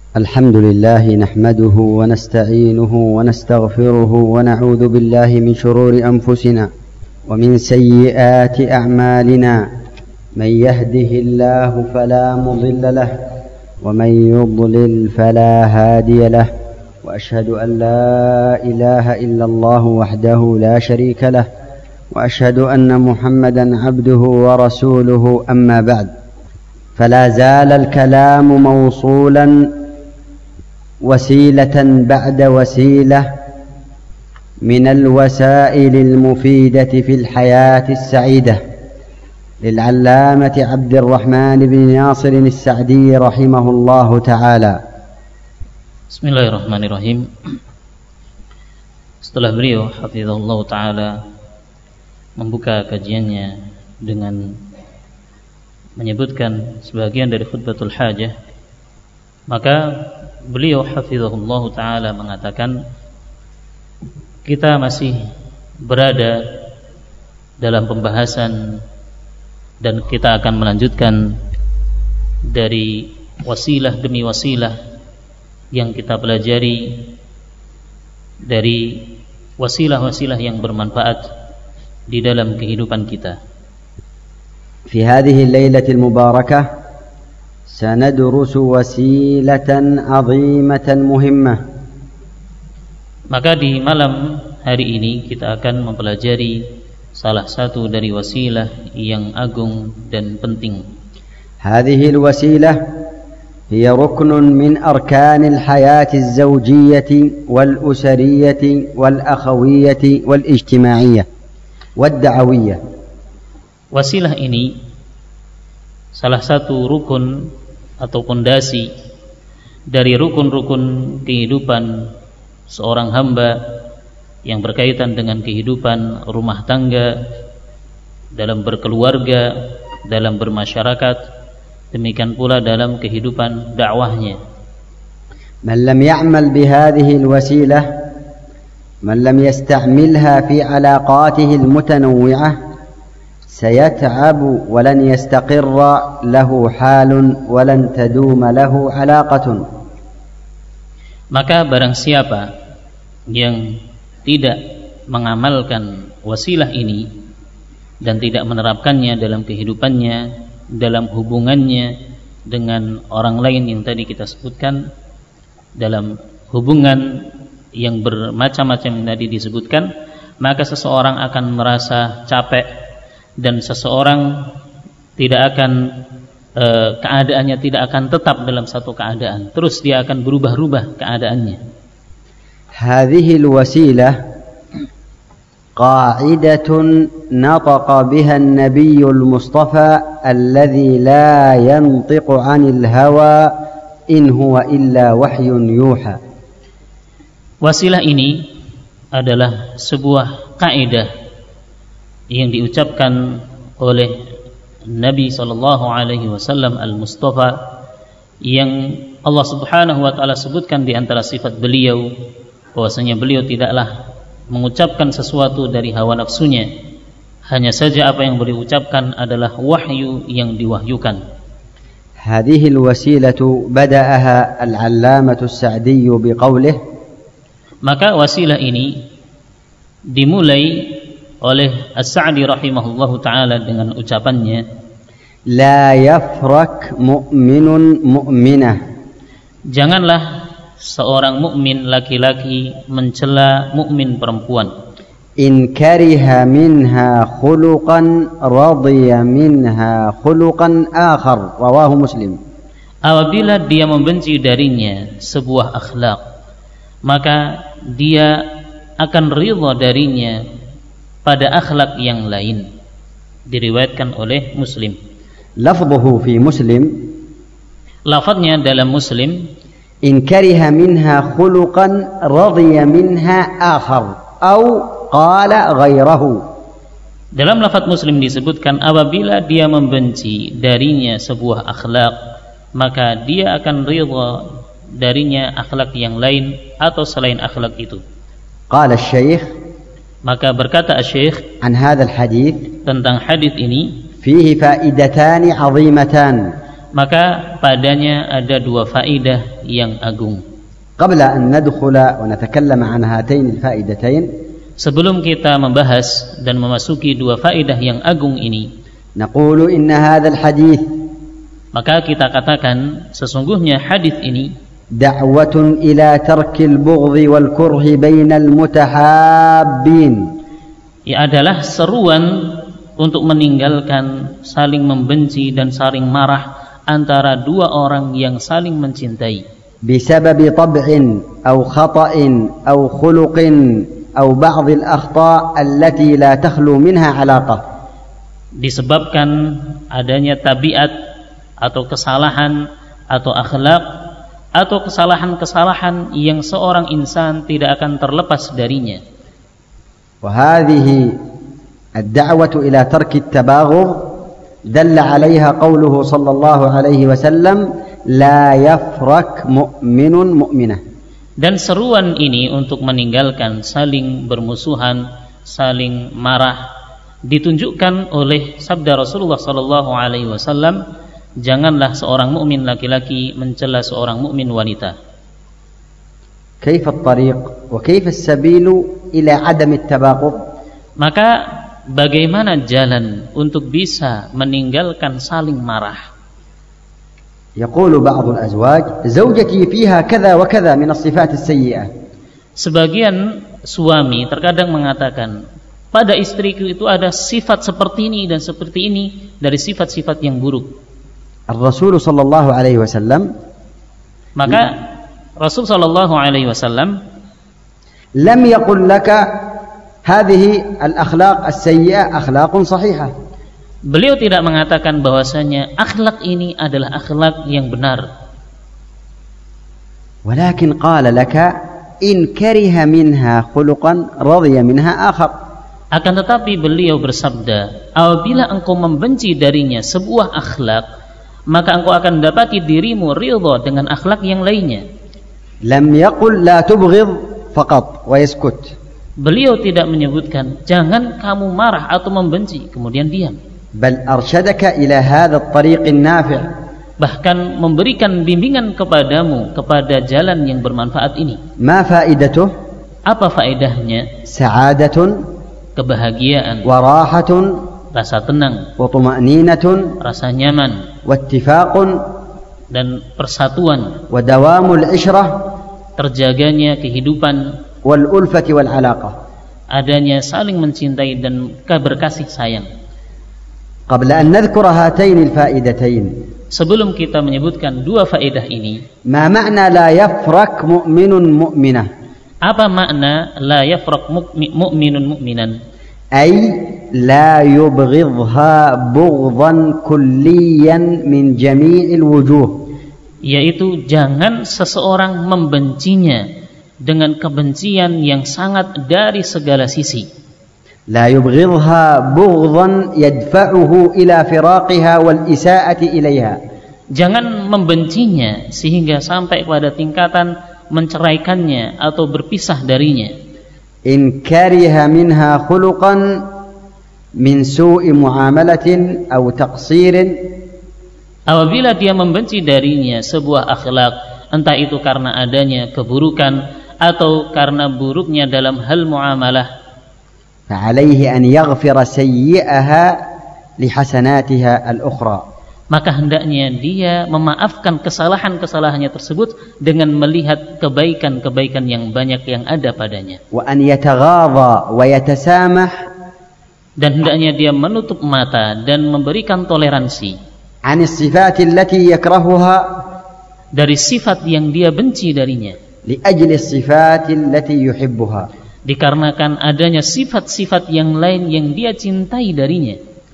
الحمد لله نحمده ونستعينه ونستغفره ونعوذ بالله من شرور أنفسنا ومن سيئات أعمالنا من يهده الله فلا مضل له ومن يضلل فلا هادي له وأشهد أن لا إله إلا الله وحده لا شريك له وأشهد أن محمدا عبده ورسوله أما بعد فلا زال الكلام موصولا وسيلة بعد وسيلة من الوسائل المفيدة في الحياة السعيدة للعلامة عبد الرحمن بن ناصر السعدي رحمه الله تعالى. Bismillahirrahmanirrahim. Setelah beliau hafizahullah ta'ala membuka kajiannya dengan menyebutkan sebagian dari khutbatul hajah, maka beliau hafizahullah ta'ala mengatakan kita masih berada dalam pembahasan dan kita akan melanjutkan dari wasilah demi wasilah yang kita pelajari, dari wasilah-wasilah yang bermanfaat di dalam kehidupan kita. في هذه الليلة المباركة سندرس وسيلة عظيمة مهمة. Maka di malam hari ini kita akan mempelajari salah satu dari wasilah yang agung dan penting. هذه الوسيلة هي ركن من أركان الحياة الزوجية والأسرية والأخوية والاجتماعية والدعوية. Wasilah ini salah satu rukun atau pondasi dari rukun-rukun kehidupan seorang hamba yang berkaitan dengan kehidupan rumah tangga, dalam berkeluarga, dalam bermasyarakat, demikian pula dalam kehidupan dakwahnya. من لم يعمل بهذه الوسيلة من لم يستعملها في علاقاته المتنوعة سيتعب ولن يستقر له حال ولن تدوم له علاقة. Maka barang siapa yang tidak mengamalkan wasilah ini dan tidak menerapkannya dalam kehidupannya, dalam hubungannya dengan orang lain yang tadi kita sebutkan, dalam hubungan yang bermacam-macam yang tadi disebutkan, maka seseorang akan merasa capek dan seseorang tidak akan keadaannya tidak akan tetap dalam satu keadaan, terus dia akan berubah-ubah keadaannya. Hadhihi alwasilah قاعدة نطق بها النبي المصطفى الذي لا ينطق عن الهوى إن هو إلا وحي يوحى. Wasilah ini adalah sebuah kaidah yang diucapkan oleh Nabi SAW al-Mustafa, yang Allah Subhanahu wa ta'ala sebutkan di antara sifat beliau bahwasanya beliau tidaklah mengucapkan sesuatu dari hawa nafsunya, hanya saja apa yang beliau ucapkan adalah wahyu yang diwahyukan. Hadhihi alwasilatu bada'aha al-'allamatu as-Sa'di biqawlihi, maka wasilah ini dimulai oleh As-Sa'di rahimahullahu ta'ala dengan ucapannya, la yafrak mu'minun mu'minah, janganlah seorang mukmin laki-laki mencela mukmin perempuan. In kariha minha khuluqan radiya minha khuluqan akhar, rawahu Muslim. Apabila dia membenci darinya sebuah akhlak, maka dia akan ridha darinya pada akhlak yang lain. Diriwayatkan oleh Muslim. Lafzuhu fi Muslim, lafadznya dalam Muslim, in kariha minha khuluqan radiya minha akhar atau qala ghairahu. Dalam lafaz Muslim disebutkan apabila dia membenci darinya sebuah akhlak, maka dia akan ridha darinya akhlak yang lain atau selain akhlak itu. Qala asy-syaikh, maka berkata asy-syaikh an hadzal hadits, tentang hadis ini, fihi faidatan 'azimatan, maka padanya ada dua faedah yang agung. قبل أن ندخل ونتكلم عن هاتين الفائدتين sebelum kita membahas dan memasuki dua faedah yang agung ini, نقول إن هذا الحديث maka kita katakan sesungguhnya hadis ini دعوة إلى ترك البغض والكره بين المتحابين. Ia adalah seruan untuk meninggalkan saling membenci dan saling marah antara dua orang yang saling mencintai. بسبب طبع أو خطأ أو خلق أو بعض الأخطاء التي لا تخلو منها علاقة. Disebabkan adanya tabiat atau kesalahan atau akhlak atau kesalahan-kesalahan yang seorang insan tidak akan terlepas darinya. وهذه الدعوة إلى ترك التباغض دل عليها قوله صلى الله عليه وسلم لا يفرق مؤمن مؤمنة. Dan seruan ini untuk meninggalkan saling bermusuhan, saling marah ditunjukkan oleh sabda Rasulullah sallallahu alaihi wasallam, janganlah seorang mukmin laki-laki mencela seorang mukmin wanita. كيف الطريق وكيف السبيل إلى عدم التباغض؟ Maka bagaimana jalan untuk bisa meninggalkan saling marah? يقول بعض الأزواج زوجتي فيها كذا وكذا من الصفات السيئة. Sebagian suami terkadang mengatakan, pada istriku itu ada sifat seperti ini dan seperti ini dari sifat-sifat yang buruk. الرسول صلى الله عليه وسلم maka Rasul sallallahu alaihi wasallam لم يقل لك هذه الأخلاق السيئة أخلاق صحيحة. Beliau tidak mengatakan bahwasanya akhlak ini adalah akhlak yang benar. ولكن قال لك إن كره منها خلقا رضي منها آخر. Akan tetapi beliau bersabda, apabila engkau membenci darinya sebuah akhlak, maka engkau akan dapati dirimu ridha dengan akhlak yang lainnya. لم يقل لا تبغض فقط ويسكت. Beliau tidak menyebutkan jangan kamu marah atau membenci kemudian diam. بل أرشدك إلى هذا الطريق النافع. Bahkan memberikan bimbingan kepadamu kepada jalan yang bermanfaat ini. ما فائدته؟ Apa faedahnya? سعادة Kebahagiaan, وراحة rasa tenang, وطمأنينة rasa nyaman, واتفاق dan persatuan, ودوام العشرة terjaganya kehidupan, والألفة والعلاقة. adanya saling mencintai dan berkasih sayang. قبل أن نذكر هاتين الفائدتين Sebelum kita menyebutkan dua faedah ini, ما معنى لا يفرق مؤمن مؤمنة؟ apa makna la yafraq mu'minun mu'minan? أي لا يبغضها بغضا كليا من جميع الوجوه. Yaitu jangan seseorang membencinya dengan kebencian yang sangat dari segala sisi. لا يبغضها بغضا يدفعه إلى فراقها والإساءة إليها. Jangan membencinya sehingga sampai pada tingkatan menceraikannya atau berpisah darinya. إن كره منها خلقا من سوء معاملة أو تقصير. Apabila dia membenci darinya sebuah akhlak, entah itu karena adanya keburukan atau karena buruknya dalam hal muamalah, فعليه أن يغفر سيئها لحسناتها الأخرى. maka hendaknya dia memaafkan kesalahan-kesalahannya tersebut dengan melihat kebaikan-kebaikan yang banyak yang ada padanya. وأن يتغاضى ويتسامح Dan hendaknya dia menutup mata dan memberikan toleransi عن الصفات التي يكرهها dari sifat yang dia benci darinya, لأجل الصفات التي يحبها. dikarenakan adanya sifat-sifat yang lain yang dia cintai darinya.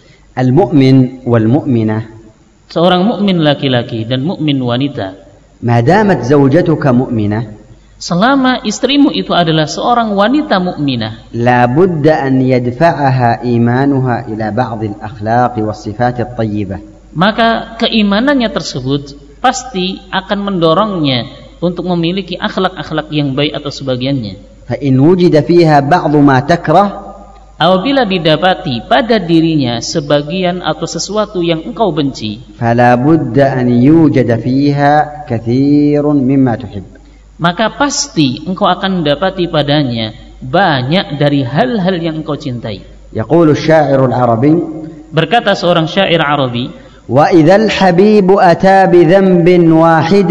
المؤمن والمؤمنة Seorang mukmin laki-laki dan mukmin wanita, ما دامت زوجتك مؤمنة selama istrimu itu adalah seorang wanita mukminah, لا بد أن يدفعها إيمانها إلى بعض الأخلاق والصفات الطيبة. maka keimanannya tersebut pasti akan mendorongnya untuk memiliki akhlak-akhlak yang baik atau sebagiannya. فإن وجد فيها بعض ما تكره apabila didapati pada dirinya sebagian atau sesuatu yang engkau benci, فلا بد أن يوجد فيها كثير مما تحب. Maka pasti engkau akan mendapati padanya banyak dari hal-hal yang engkau cintai. يقول الشاعر العربي, berkata seorang syair Arabi, وإذا الحبيب أتى بذنب واحد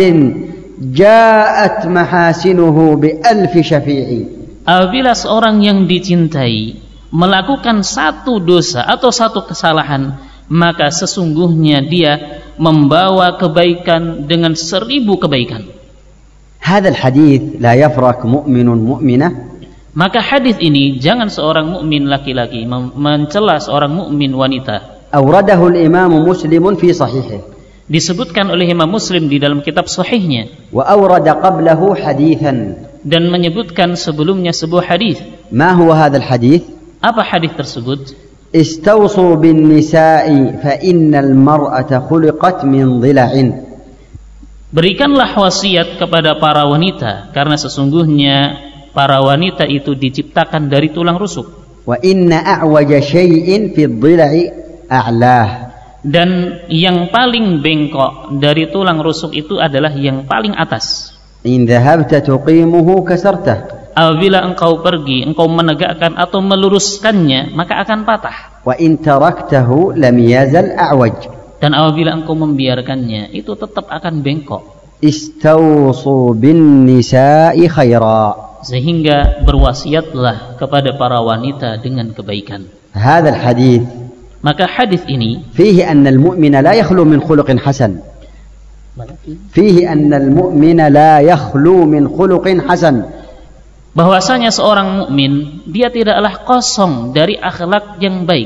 جاءت محاسنه بألف شفيع. apabila seorang yang dicintai melakukan satu dosa atau satu kesalahan, maka sesungguhnya dia membawa kebaikan dengan 1000 kebaikan. هذا الحديث لا يفرق مؤمن مؤمنة. Maka hadis ini jangan seorang mukmin laki-laki mencela seorang mukmin wanita. أورده الإمام مسلم في صحيحه. Disebutkan oleh Imam Muslim di dalam kitab sahihnya. وأورد قبله حديثا. Dan menyebutkan sebelumnya sebuah hadis. ما هو هذا الحديث؟ Apa hadis tersebut? استوصوا بالنساء فإن المرأة خلقت من ضلع. Berikanlah wasiat kepada para wanita, karena sesungguhnya para wanita itu diciptakan dari tulang rusuk. وإن أعوج شيء في الضلع أعلاه. Dan yang paling bengkok dari tulang rusuk itu adalah yang paling atas. إن ذهبت تقيمه كسرته. Apabila engkau pergi, engkau menegakkan atau meluruskannya, maka akan patah. وإن تركته لم يزل أعوج. Dan apabila engkau membiarkannya, itu tetap akan bengkok. استوصوا بالنساء خيرا. Sehingga berwasiatlah kepada para wanita dengan kebaikan. هذا الحديث Maka hadis ini فيه أن المؤمن لا يخلو من خلق حسن. فيه أن المؤمن لا يخلو من خلق حسن. bahwasanya seorang mukmin dia tidaklah kosong dari akhlak yang baik.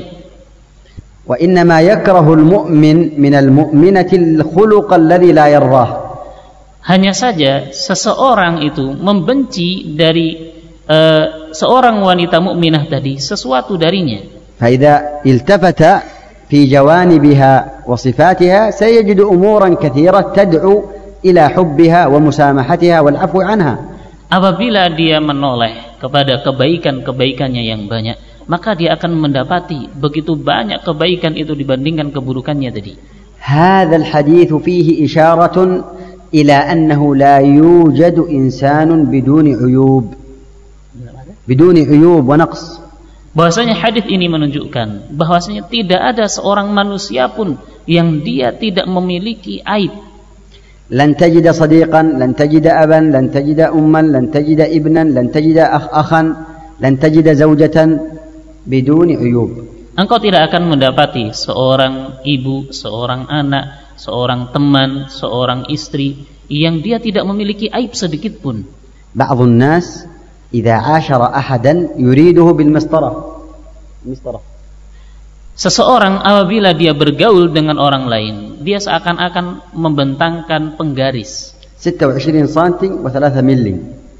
وإنما يكره المؤمن من المؤمنة الخلق الذي لا يرضاه. Hanya saja seseorang itu membenci dari seorang wanita mukminah tadi sesuatu darinya. فإذا التفت في جوانبها وصفاتها سيجد أمورا كثيرة تدعو إلى حبها ومسامحتها والعفو عنها. Apabila dia menoleh kepada kebaikan-kebaikannya yang banyak, maka dia akan mendapati begitu banyak kebaikan itu dibandingkan keburukannya tadi. هذا الحديث فيه إشارة إلى أنه لا يوجد إنسان بدون عيوب ونقص. Bahwasanya hadis ini menunjukkan bahwasanya tidak ada seorang manusia pun yang dia tidak memiliki aib. لن تجد صديقا، لن تجد أبا، لن تجد أما، لن تجد ابنا، لن تجد أخا، لن تجد زوجة بدون عيوب. Engkau tidak akan mendapati seorang ibu, seorang anak, seorang teman, seorang istri yang dia tidak memiliki aib sedikit pun. بعض الناس إذا عاشر أحدا يريده بالمسطرة. Seseorang apabila dia bergaul dengan orang lain, dia seakan-akan membentangkan penggaris. 26 سم و3 ملي.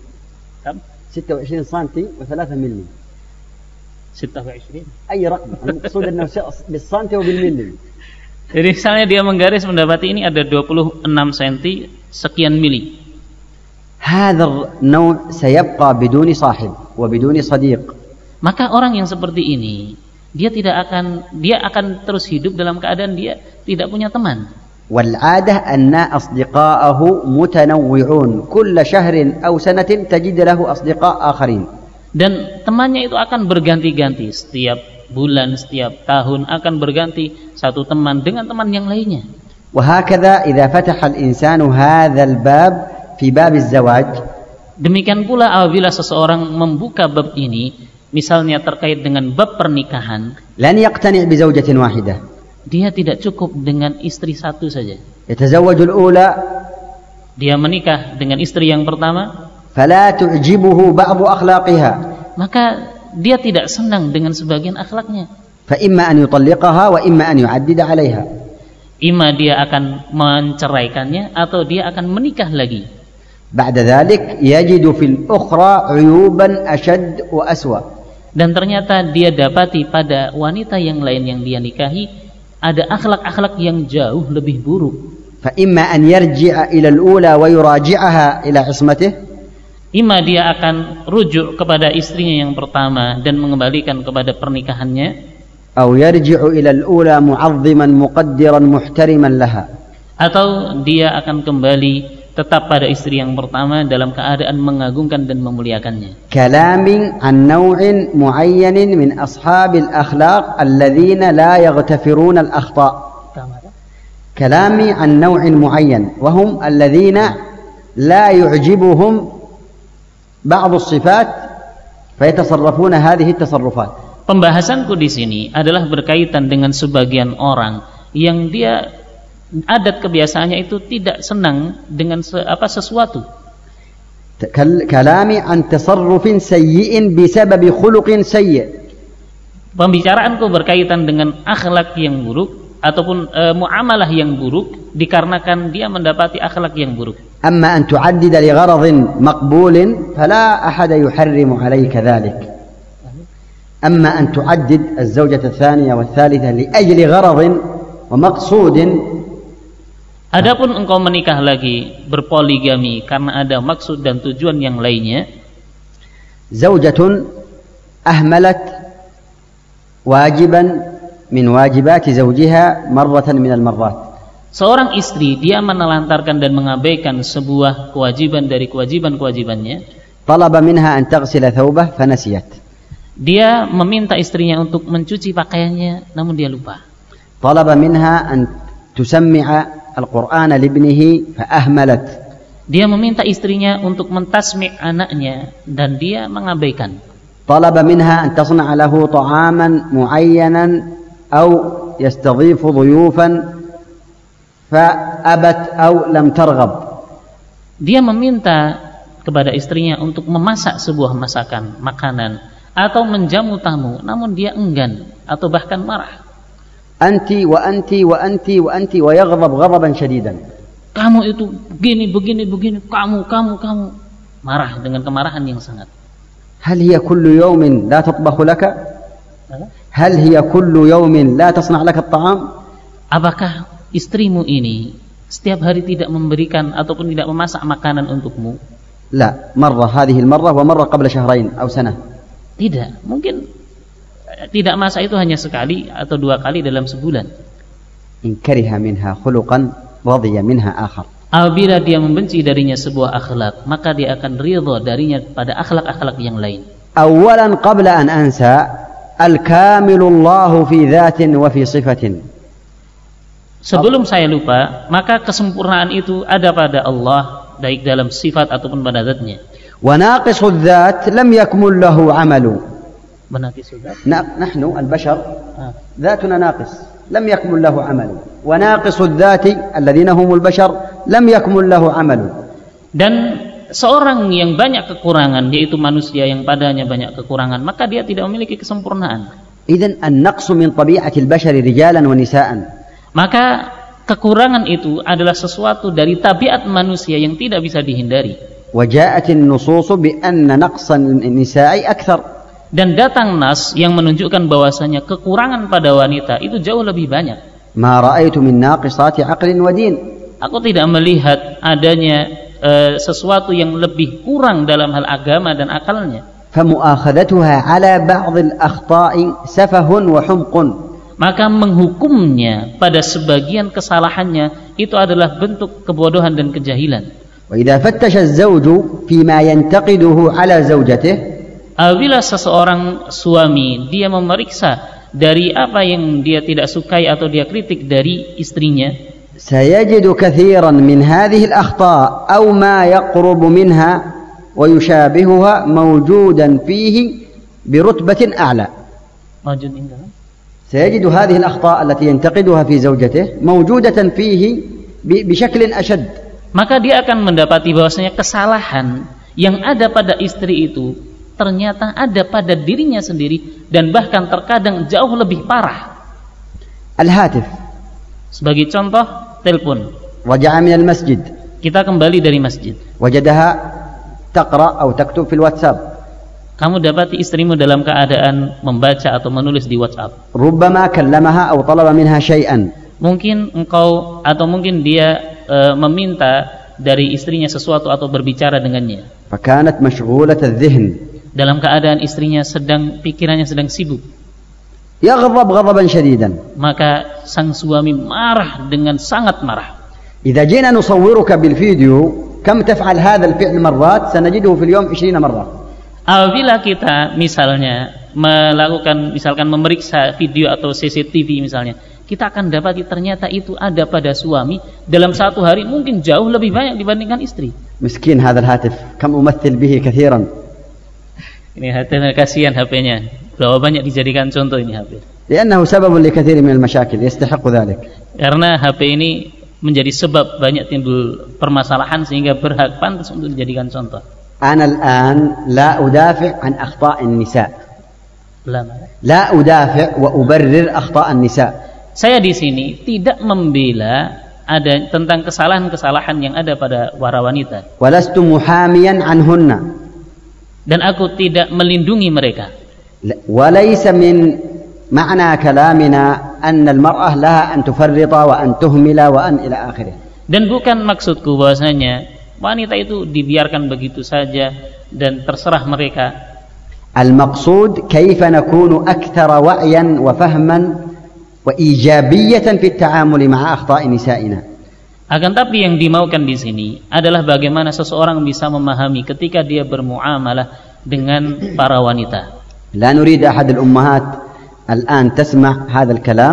26 سم و3 ملي. 26. أي رقم. المقصود أنه بالسنتي وبالملي. Jadi misalnya dia menggaris mendapati ini ada 26 cm sekian mili. هذا النوع سيبقى بدون صاحب وبدون صديق. Maka orang yang seperti ini dia akan terus hidup dalam keadaan dia tidak punya teman. والعادة أن أصدقاءه متنوعون كل شهر أو سنة تجد له أصدقاء آخرين. Dan temannya itu akan berganti-ganti setiap bulan, setiap tahun akan berganti satu teman dengan teman yang lainnya. وهكذا إذا فتح الإنسان هذا الباب في باب الزواج. Demikian pula apabila seseorang membuka bab ini, misalnya terkait dengan bab pernikahan, لن يقتنع بزوجة واحدة. Dia tidak cukup dengan istri satu saja. يتزوج الأولى. Dia menikah dengan istri yang pertama. فلا تعجبه بعض أخلاقها. Maka dia tidak senang dengan sebagian akhlaknya. فإما أن يطلقها وإما أن يعدد عليها. Ima dia akan menceraikannya atau dia akan menikah lagi. بعد ذلك يجد في الأخرى عيوبا أشد وأسوأ. Dan ternyata dia dapati pada wanita yang lain yang dia nikahi ada akhlak-akhlak yang jauh lebih buruk. فإما أن يرجع إلى الأولى ويراجعها إلى عصمته. Ima dia akan rujuk kepada istrinya yang pertama dan mengembalikan kepada pernikahannya, أو يرجع إلى الأولى معظما مقدرا محترما لها, atau dia akan kembali tetap pada istri yang pertama dalam keadaan mengagungkan dan memuliakannya. كلام عن نوع معين من أصحاب الأخلاق الذين لا يغتفرون الأخطاء. كلامي عن نوع معين وهم الذين لا يعجبهم بعض الصفات فيتصرفون هذه التصرفات. Pembahasanku di sini adalah berkaitan dengan sebagian orang yang dia adat kebiasaannya itu tidak senang dengan sesuatu. كلامي عن تصرف سيء بسبب خلق سيء. Pembicaraanku berkaitan dengan akhlak yang buruk ataupun muamalah yang buruk dikarenakan dia mendapati akhlak yang buruk. أما أن تعدد لغرض مقبول فلا أحد يحرم عليك ذلك. أما أن تعدد الزوجة الثانية والثالثة لأجل غرض ومقصود. Adapun engkau menikah lagi berpoligami karena ada maksud dan tujuan yang lainnya. زوجة أهملت واجبا من واجبات زوجها مرة من المرات. Seorang istri dia menelantarkan dan mengabaikan sebuah kewajiban dari kewajiban-kewajibannya. طلب منها أن تغسل ثوبه فنسيت. Dia meminta istrinya untuk mencuci pakaiannya, namun dia lupa. طلب منها أن تسمع القرآن لابنه فأهملت. Dia meminta istrinya untuk mentasmi' anaknya dan dia mengabaikan. طلب منها أن تصنع له طعاما معينا أو يستضيف ضيوفا فأبت أو لم ترغب. Dia meminta kepada istrinya untuk memasak sebuah masakan, makanan, atau menjamu tamu, namun dia enggan atau bahkan marah. أنت وأنت وأنت وأنت ويغضب غضبا شديدا. Kamu itu begini, kamu. Marah dengan kemarahan yang sangat. هل هي كل يوم لا تطبخ لك؟ هل هي كل يوم لا تصنع لك الطعام؟ Apakah istrimu ini setiap hari tidak memberikan ataupun tidak memasak makanan untukmu? لا، مرة هذه المرة ومرة قبل شهرين أو سنة. Tidak, mungkin tidak masak itu hanya sekali atau dua kali dalam sebulan. إن كره منها خلقا رضي منها آخر. Apabila dia membenci darinya sebuah akhlak, maka dia akan ridha darinya pada akhlak-akhlak yang lain. أولا قبل أن أنسى الكامل الله في ذات وفي صفة. Sebelum saya lupa, maka kesempurnaan itu ada pada Allah, baik dalam sifat ataupun pada zatnya. وناقص الذات لم يكمل له عمل. Menaqis zat. نحن البشر ذاتنا ناقص لم يكمل له عمل. وناقص الذات الذين هم البشر لم يكمل له عمل. Dan seorang yang banyak kekurangan, yaitu manusia yang padanya banyak kekurangan, maka dia tidak memiliki kesempurnaan. إذن النقص من طبيعة البشر رجالا ونساء. Maka kekurangan itu adalah sesuatu dari tabiat manusia yang tidak bisa dihindari. وجاءت النصوص بأن نقص النساء أكثر. Dan datang nas yang menunjukkan bahwasanya kekurangan pada wanita itu jauh lebih banyak. ما رأيت من ناقصات عقل ودين. Aku tidak melihat adanya sesuatu yang lebih kurang dalam hal agama dan akalnya. فمؤاخذتها على بعض الأخطاء سفه وحمق. Maka menghukumnya pada sebagian kesalahannya itu adalah bentuk kebodohan dan kejahilan. وإذا فتش الزوج فيما ينتقده على زوجته. Apabila seseorang suami dia memeriksa dari apa yang dia tidak sukai atau dia kritik dari istrinya, سيجد كثيرا من هذه الأخطاء أو ما يقرب منها ويشابهها موجودا فيه برتبة أعلى. سيجد هذه الأخطاء التي ينتقدها في زوجته موجودة فيه بشكل أشد. Maka dia akan mendapati bahwasanya kesalahan yang ada pada istri itu ternyata ada pada dirinya sendiri dan bahkan terkadang jauh lebih parah. الهاتف. Sebagai contoh, telepon. رجع من المسجد. Kita kembali dari masjid. وجدها تقرأ أو تكتب في الواتساب. Kamu dapati istrimu dalam keadaan membaca atau menulis di WhatsApp. ربما كلمها أو طلب منها شيئا. Mungkin engkau atau mungkin dia meminta dari istrinya sesuatu atau berbicara dengannya. فكانت مشغولة الذهن. Dalam keadaan istrinya pikirannya sedang sibuk. يغضب غضبا شديدا. Maka sang suami marah dengan sangat marah. إذا جينا نصورك بالفيديو كم تفعل هذا الفعل مرات سنجده في اليوم 20 مرة. Apabila kita misalnya misalkan memeriksa video atau CCTV misalnya, kita akan dapati ternyata itu ada pada suami dalam satu hari mungkin jauh lebih banyak dibandingkan istri. مسكين هذا الهاتف كم أمثل به كثيرا. Ini hatinya kasihan HP-nya. Berapa banyak dijadikan contoh ini HP. لأنه سبب لكثير من المشاكل يستحق ذلك. Karena HP ini menjadi sebab banyak timbul permasalahan sehingga berhak pantas untuk dijadikan contoh. أنا الآن لا أدافع عن أخطاء النساء. لا أدافع وأبرر أخطاء النساء. Saya di sini tidak membela ada tentang kesalahan-kesalahan yang ada pada para wanita. ولست محاميا عنهن. Dan aku tidak melindungi mereka. وليس من معنى كلامنا أن المرأة لها أن تفرط وأن تهمل وأن إلى آخره. Dan bukan maksudku bahwasanya wanita itu dibiarkan begitu saja dan terserah mereka. المقصود كيف نكون أكثر وعيا وفهما وإيجابية في التعامل مع أخطاء نسائنا. Akan tapi yang dimaukan di sini adalah bagaimana seseorang bisa memahami ketika dia bermuamalah dengan para wanita. لا نريد أحد الأمهات الآن تسمع هذا الكلام.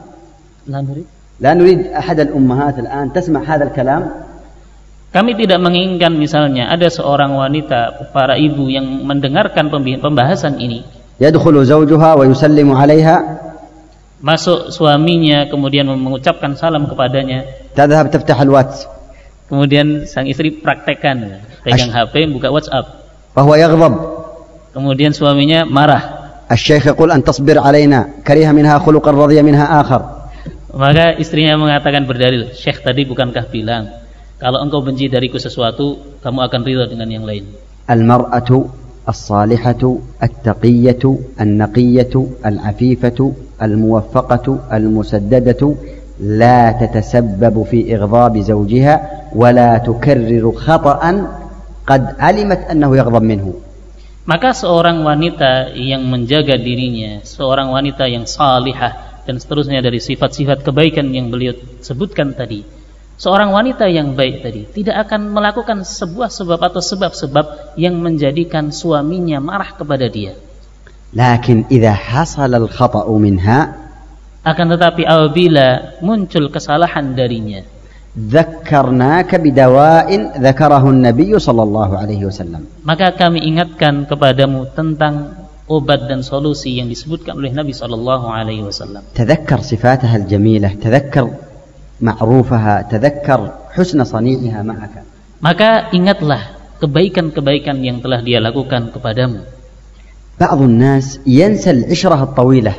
لا نريد أحد الأمهات الآن تسمع هذا الكلام. Kami tidak menginginkan misalnya ada seorang wanita, para ibu yang mendengarkan pembahasan ini. يدخل زوجها ويسلم عليها. Masuk suaminya kemudian mengucapkan salam kepadanya. تذهب تفتح الواتس. Kemudian sang istri praktekkan, pegang HP, buka WhatsApp. فهو يغضب. Kemudian suaminya marah. الشيخ يقول أن تصبر علينا كره منها خلقا رضي منها آخر. Maka istrinya mengatakan berdalil, Syekh tadi bukankah bilang kalau engkau benci dariku sesuatu, kamu akan ridha dengan yang lain. المرأة الصالحة التقية النقية العفيفة الموفقة المسددة لا تتسبب في إغضاب زوجها ولا تكرر خطأ قد علمت أنه يغضب منه. Maka seorang wanita yang menjaga dirinya, seorang wanita yang salihah dan seterusnya dari sifat-sifat kebaikan yang beliau sebutkan tadi, seorang wanita yang baik tadi tidak akan melakukan sebuah sebab atau sebab-sebab yang menjadikan suaminya marah kepada dia. Lakin idza hasala al-khata' minha, akan tetapi apabila muncul kesalahan darinya, dzakkarnaka bidawa'in dzakarahu an-nabiy sallallahu alaihi wasallam. Maka kami ingatkan kepadamu tentang obat dan solusi yang disebutkan oleh Nabi sallallahu alaihi wasallam. Tadzakkar sifataha al-jamilah, tadzakkar ma'rufaha, tadzakkar husna sani'iha ma'aka. Maka ingatlah kebaikan-kebaikan yang telah dia lakukan kepadamu. بعض الناس ينسى العشرة الطويلة.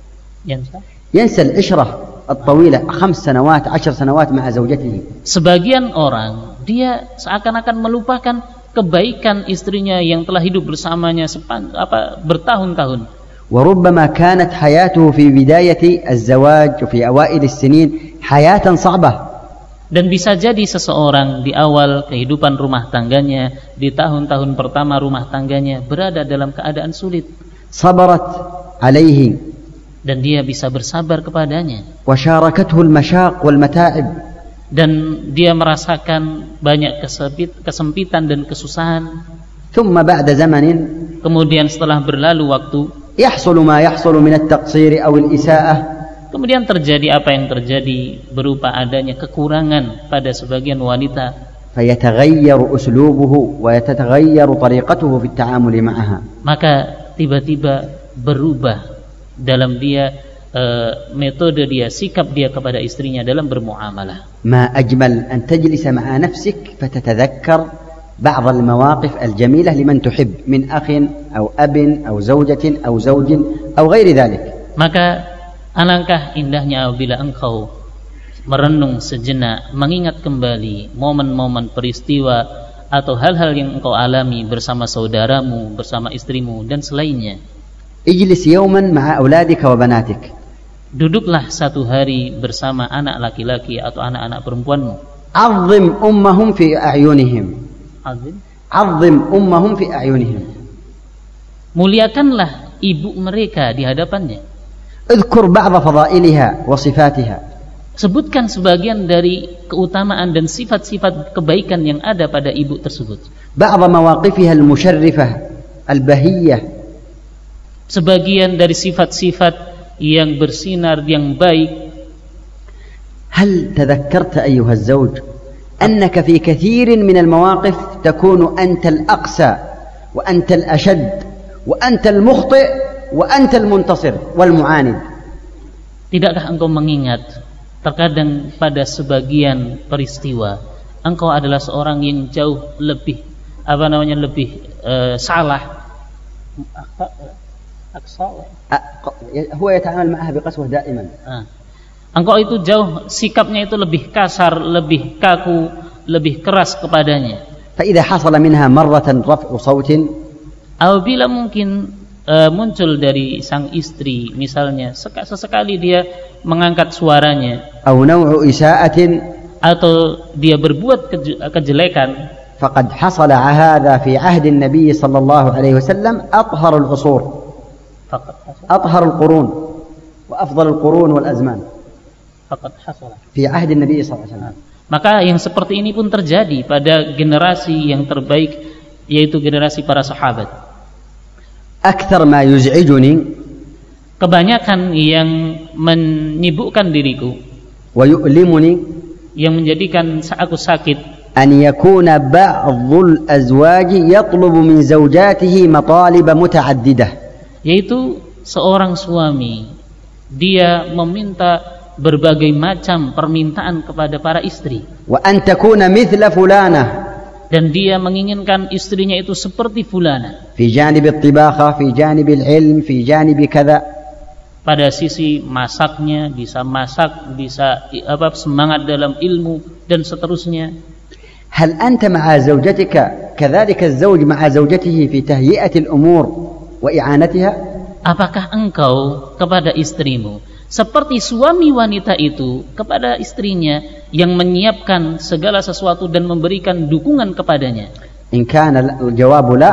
ينسى العشرة الطويلة 5 سنوات 10 سنوات مع زوجته. Sebagian orang dia seakan-akan melupakan kebaikan istrinya yang telah hidup bersamanya bertahun-tahun. وربما كانت حياته في بداية الزواج وفي أوائل السنين حياة صعبة. Dan bisa jadi seseorang di awal kehidupan rumah tangganya, di tahun-tahun pertama rumah tangganya berada dalam keadaan sulit. صبرت عليه. Dan dia bisa bersabar kepadanya. وشاركته المشاق والمتاعب. Dan dia merasakan banyak kesempitan dan kesusahan. ثم بعد زمن. Kemudian setelah berlalu waktu, يحصل ما يحصل من التقصير أو الإساءة. Kemudian terjadi apa yang terjadi berupa adanya kekurangan pada sebagian wanita. فيتغير أسلوبه ويتغير طريقته في التعامل معها. Maka tiba-tiba berubah dalam dia metode dia, sikap dia kepada istrinya dalam bermuamalah. ما أجمل أن تجلس مع نفسك فتتذكر بعض المواقف الجميلة لمن تحب من أخ أو أب أو زوجة أو زوج أو غير ذلك. Maka alangkah indahnya apabila engkau merenung sejenak, mengingat kembali momen-momen peristiwa atau hal-hal yang engkau alami bersama saudaramu, bersama istrimu dan selainnya. Ijlis yawman ma'a auladika wa banatik. Duduklah satu hari bersama anak laki-laki atau anak-anak perempuanmu. عظم أمهم في أعينهم عظم أمهم في أعينهم muliakanlah ibu mereka di hadapannya. اذكر بعض فضائلها وصفاتها sebutkan sebagian dari keutamaan dan sifat-sifat kebaikan yang ada pada ibu tersebut. بعض مواقفها المشرفة البهية sebagian dari sifat-sifat yang bersinar yang baik. هل تذكرت أيها الزوج أنك في كثير من المواقف تكون أنت الأقسى وأنت الأشد وأنت المخطئ وأنت المنتصر والمعاند. Tidakkah engkau mengingat terkadang pada sebagian peristiwa engkau adalah seorang yang jauh lebih lebih salah. هو يتعامل معها بقسوة دائما. Engkau itu jauh sikapnya itu lebih kasar, lebih kaku, lebih keras kepadanya. فإذا حصل منها مرة رفع صوت apabila mungkin muncul dari sang istri misalnya sesekali dia mengangkat suaranya أو نوع إساءة atau dia berbuat kejelekan, فقد حصل هذا في عهد النبي صلى الله عليه وسلم أطهر العصور أطهر القرون وأفضل القرون والأزمان في عهد النبي صلى الله عليه وسلم. Maka yang seperti ini pun terjadi pada generasi yang terbaik, yaitu generasi para sahabat. أكثر ما يزعجني kebanyakan yang menyibukkan diriku ويؤلمني yang menjadikan aku sakit أن يكون بعض الأزواج يطلب من زوجاته مطالب متعددة yaitu seorang suami dia meminta berbagai macam permintaan kepada para istri. وأن تكون مثل فلانة dan dia menginginkan istrinya itu seperti fulana. في جانب الطباخة في جانب العلم في جانب كذا. pada sisi masaknya, bisa masak, bisa semangat dalam ilmu dan seterusnya. هل أنت مع زوجتك كذلك الزوج مع زوجته في تهيئة الأمور وإعانتها؟ Apakah engkau kepada istrimu seperti suami wanita itu kepada istrinya yang menyiapkan segala sesuatu dan memberikan dukungan kepadanya? إن كان الجواب لا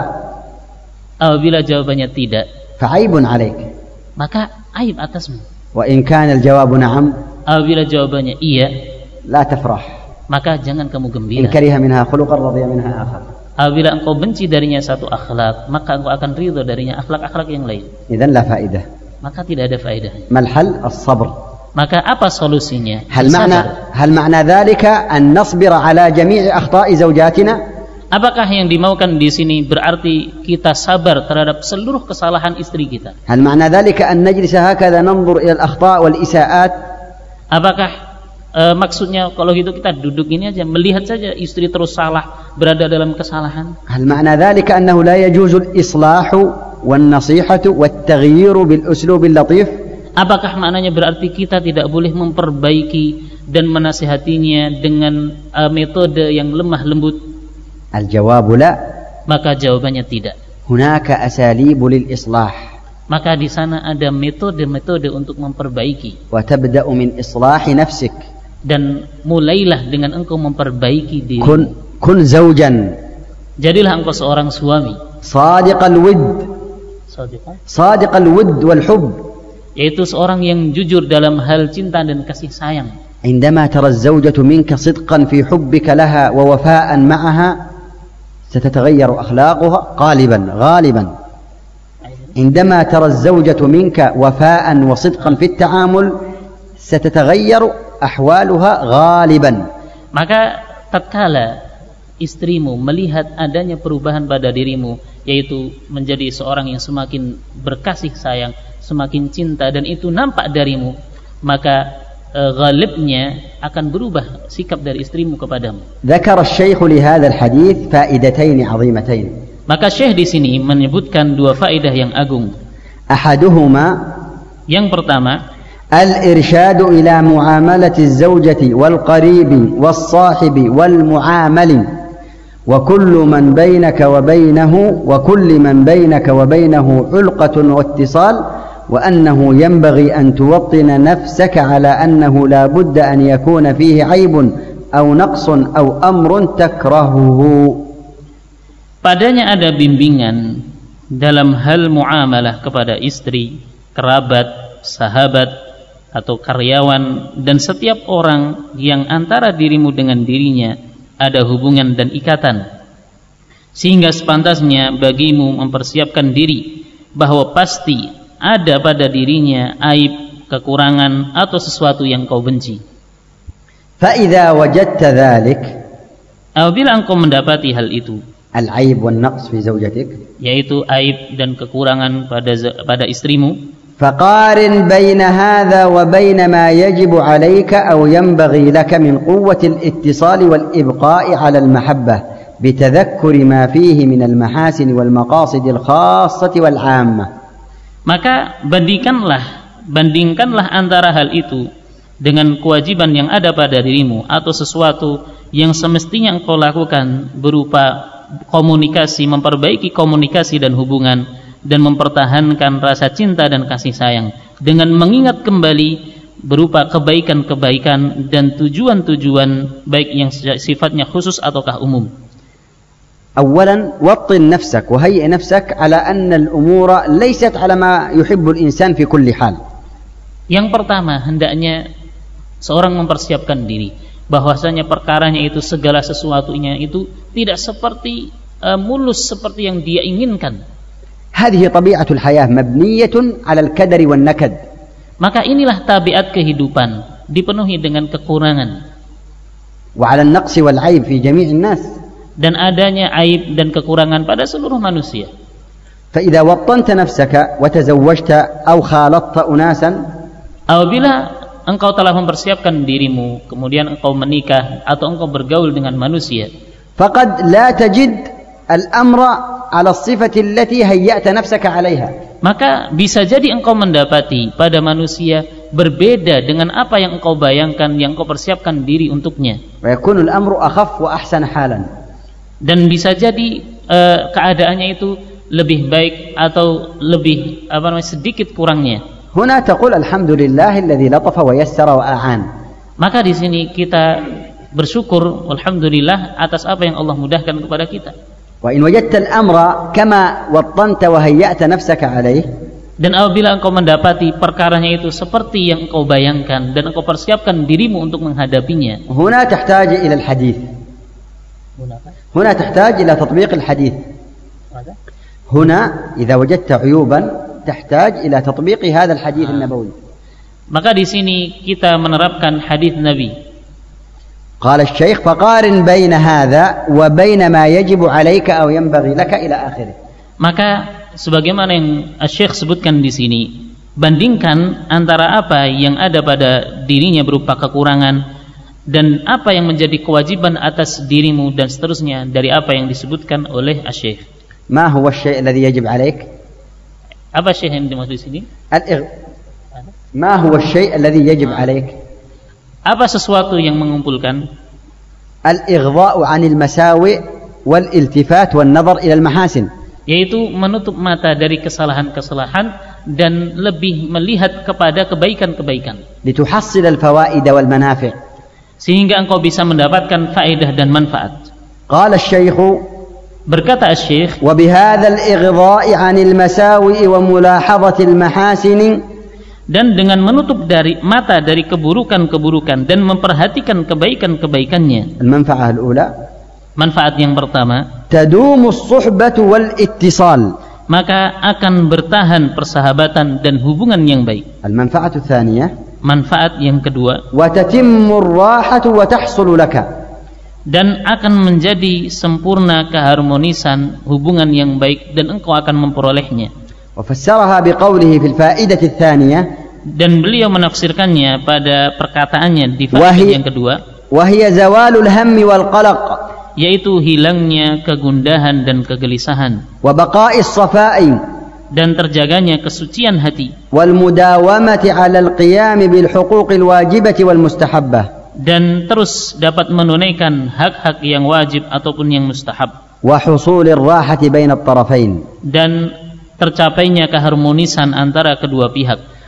apabila jawabannya tidak, فعيب عليك. maka aib atasmu. وإن كان الجواب نعم apabila jawabannya iya, لا تفرح. maka jangan kamu gembira. إن كره منها خلقا رضي منها آخر. apabila engkau benci darinya satu akhlak, maka engkau akan ridho darinya akhlak-akhlak yang lain. إذن لا فائدة. maka tidak ada faedahnya. ما الحل؟ الصبر. maka apa solusinya? هل معنى ذلك أن نصبر على جميع أخطاء زوجاتنا؟ Apakah yang dimaukan di sini berarti kita sabar terhadap seluruh kesalahan istri kita? هل معنى ذلك أن نجلس هكذا ننظر إلى الأخطاء والإساءات؟ Apakah maksudnya kalau gitu kita duduk ini aja melihat saja istri terus salah, berada dalam kesalahan? هل معنى ذلك أنه لا يجوز الإصلاح والنصيحة والتغيير بالأسلوب اللطيف؟ Apakah maknanya berarti kita tidak boleh memperbaiki dan menasihatinya dengan metode yang lemah lembut? الجواب لا. Maka jawabannya tidak. هناك أساليب للإصلاح. Maka di sana ada metode-metode untuk memperbaiki. وتبدأ من إصلاح نفسك. Dan mulailah dengan engkau memperbaiki diri. كن زوجا. Jadilah engkau seorang suami. صادق الود. صادق الود والحب. Yaitu seorang yang jujur dalam hal cinta dan kasih sayang. عندما ترى الزوجة منك صدقا في حبك لها ووفاء معها ستتغير أخلاقها غالبا. عندما ترى الزوجة منك وفاء وصدقا في التعامل ستتغير أحوالها غالبا. Maka tatkala istrimu melihat adanya perubahan pada dirimu, yaitu menjadi seorang yang semakin berkasih sayang, semakin cinta, dan itu nampak darimu, maka ghalibnya akan berubah sikap dari istrimu kepadamu. ذكر الشيخ لهذا الحديث فائدتين عظيمتين. Maka Syekh di sini menyebutkan dua faedah yang agung. أحدهما yang pertama, الإرشاد إلى معاملة الزوجة والقريب والصاحب والمعامل وكل من بينك وبينه علقة واتصال، وأنه ينبغي أن توطن نفسك على أنه لا بد أن يكون فيه عيب أو نقص أو أمر تكرهه. Padanya ada bimbingan dalam hal muamalah kepada istri, kerabat, sahabat, atau karyawan, dan setiap orang yang antara dirimu dengan dirinya ada hubungan dan ikatan, sehingga sepantasnya bagimu mempersiapkan diri bahwa pasti ada pada dirinya aib, kekurangan, atau sesuatu yang kau benci. فإذا وجدت ذلك, apabila engkau mendapati hal itu, العيب والنقص في زوجتك, yaitu aib dan kekurangan pada istrimu, فقارن بين هذا وبين ما يجب عليك أو ينبغي لك من قوة الاتصال والإبقاء على المحبة بتذكر ما فيه من المحاسن والمقاصد الخاصة والعامة. Maka bandingkanlah antara hal itu dengan kewajiban yang ada pada dirimu atau sesuatu yang semestinya engkau lakukan berupa komunikasi, memperbaiki komunikasi dan hubungan, dan mempertahankan rasa cinta dan kasih sayang dengan mengingat kembali berupa kebaikan-kebaikan dan tujuan-tujuan baik yang sifatnya khusus ataukah umum. أولا وطن نفسك وهيئ نفسك على أن الأمور ليست على ما يحب الإنسان في كل حال. Yang pertama, hendaknya seorang mempersiapkan diri bahwasanya perkaranya itu, segala sesuatunya itu tidak seperti mulus seperti yang dia inginkan. هذه طبيعة الحياة مبنية على الكدر والنكد. Maka inilah tabiat kehidupan, dipenuhi dengan kekurangan وعلى النقص والعيب في جميع الناس. Dan adanya aib dan kekurangan pada seluruh manusia. فإذا وطنت نفسك وتزوجت أو خالطت أناسا, apabila engkau telah mempersiapkan dirimu, kemudian engkau menikah atau engkau bergaul dengan manusia, فقد لا تجد الأمر على الصفة التي هيأت نفسك عليها. Maka bisa jadi engkau mendapati pada manusia berbeda dengan apa yang engkau bayangkan, yang engkau persiapkan diri untuknya. ويكون الأمر أخف وأحسن حالا. Dan bisa jadi keadaannya itu lebih baik atau lebih sedikit kurangnya. هنا تقول الحمد لله الذي لطف ويسر وأعان. Maka di sini kita bersyukur, alhamdulillah, atas apa yang Allah mudahkan kepada kita. وإن وجدت الأمر كما وطنت وهيأت نفسك عليه, dan apabila engkau mendapati perkaranya itu seperti yang engkau bayangkan dan engkau persiapkan dirimu untuk menghadapinya, هنا تحتاج إلى الحديث. هنا تحتاج إلى تطبيق الحديث. هنا إذا وجدت عيوبا تحتاج إلى تطبيق هذا الحديث النبوي. Maka di sini kita menerapkan hadis Nabi. قال الشيخ فقارن بين هذا وبين ما يجب عليك أو ينبغي لك إلى آخره. Maka sebagaimana yang Syekh sebutkan di sini, bandingkan antara apa yang ada pada dirinya berupa kekurangan dan apa yang menjadi kewajiban atas dirimu dan seterusnya dari apa yang disebutkan oleh Syekh. ما هو الشيء الذي يجب عليك؟ Apa Syekh yang dimaksud di sini? ما هو الشيء الذي يجب عليك؟ Apa sesuatu yang mengumpulkan? الإغضاء عن المساوئ والالتفات والنظر إلى المحاسن. Yaitu menutup mata dari kesalahan-kesalahan dan lebih melihat kepada kebaikan-kebaikan. لتحصل الفوائد والمنافع. Sehingga engkau bisa mendapatkan faedah dan manfaat. قال الشيخ, berkata Syekh, وبهذا الإغضاء عن المساوئ وملاحظة المحاسن, dan dengan menutup dari mata dari keburukan-keburukan dan memperhatikan kebaikan-kebaikannya. المنفعة الأولى, manfaat yang pertama, تدوم الصحبة والاتصال. maka akan bertahan persahabatan dan hubungan yang baik. المنفعة الثانية, manfaat yang kedua, وتتم الراحة وتحصل لك. dan akan menjadi sempurna keharmonisan hubungan yang baik dan engkau akan memperolehnya. وفسرها بقوله في الفائدة الثانية, dan beliau menafsirkannya pada perkataannya di faedah yang kedua, وهي زوال الهم والقلق, yaitu hilangnya kegundahan dan kegelisahan, وبقاء الصفاء, dan terjaganya kesucian hati, والمداومة على القيام بالحقوق الواجبة والمستحبة, dan terus dapat menunaikan hak-hak yang wajib ataupun yang mustahab, وحصول الراحة بين الطرفين, dan tercapainya keharmonisan antara kedua pihak.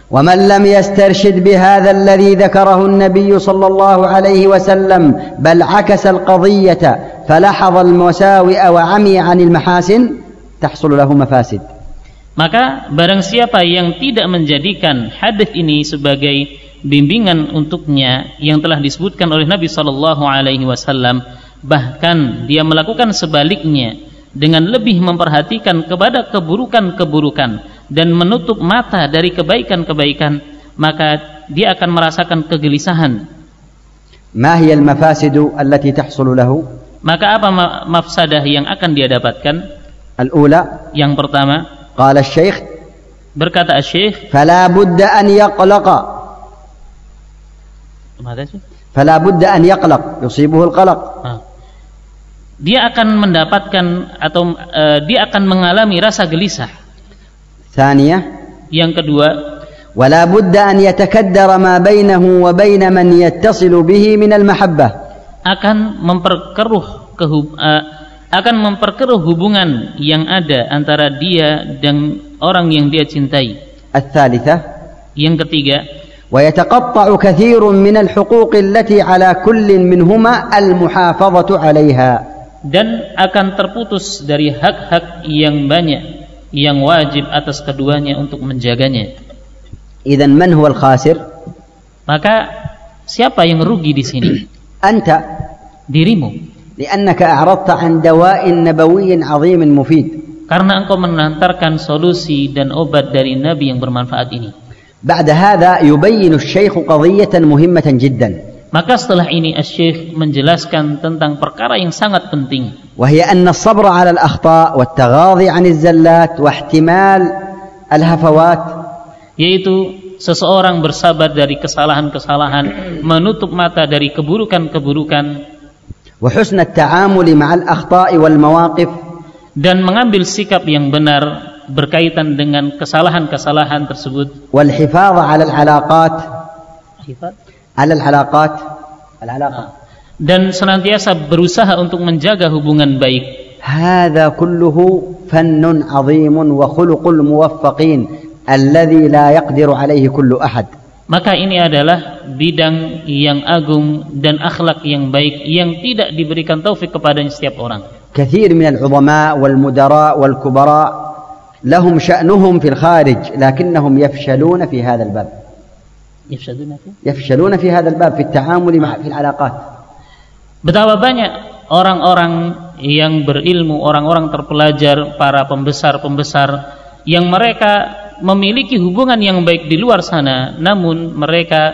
ومن لم يسترشد بهذا الذي ذكره النبي صلى الله عليه وسلم بل عكس القضية فلاحظ المساوئ وعمي عن المحاسن تحصل له مفاسد. Maka barang siapa yang tidak menjadikan hadis ini sebagai bimbingan untuknya yang telah disebutkan oleh Nabi sallallahu alaihi wasallam, bahkan dia melakukan sebaliknya dengan lebih memperhatikan kepada keburukan-keburukan dan menutup mata dari kebaikan-kebaikan, maka dia akan merasakan kegelisahan. ما هي المفاسد التي تحصل له؟ Maka apa mafsadah yang akan dia dapatkan? الأولى، yang pertama, قال الشيخ berkata Syekh, فلا بد أن يقلق فلا بد أن يقلق يصيبه القلق. Dia akan mendapatkan atau dia akan mengalami rasa gelisah. ثانية، yang kedua, ولا بد أن يتكدر ما بينه وبين من يتصل به من المحبة. akan memperkeruh hubungan yang ada antara dia dan orang yang dia cintai. الثالثة، yang ketiga, ويتقطع كثير من الحقوق التي على كل منهما المحافظة عليها. dan akan terputus dari hak-hak yang banyak yang wajib atas keduanya untuk menjaganya. إذن من هو الخاسر؟ Maka siapa yang rugi di sini? أنت، dirimu. لأنك أعرضت عن دواء نبوي عظيم مفيد. Karena engkau menantarkan solusi dan obat dari Nabi yang bermanfaat ini. بعد هذا يبين الشيخ قضية مهمة جدا. Maka setelah ini Asy-Syaikh menjelaskan tentang perkara yang sangat penting, وهي أن الصبر على الأخطاء والتغاضي عن الزلات واحتمال الهفوات، yaitu seseorang bersabar dari kesalahan-kesalahan, menutup mata dari keburukan-keburukan, وحسن التعامل مع الأخطاء والمواقف، dan mengambil sikap yang benar berkaitan dengan kesalahan-kesalahan tersebut, والحفاظ على العلاقات dan senantiasa berusaha untuk menjaga hubungan baik. هذا كله فن عظيم وخلق الموفقين الذي لا يقدر عليه كل أحد. Maka ini adalah bidang yang agung dan akhlak yang baik yang tidak diberikan taufik kepadanya setiap orang. كثير من العظماء والمدراء والكبراء لهم شأنهم في الخارج لكنهم يفشلون في هذا الباب. يفشلون في هذا الباب في التعامل في العلاقات. Betapa banyak orang-orang yang berilmu, orang-orang terpelajar, para pembesar-pembesar yang mereka memiliki hubungan yang baik di luar sana, namun mereka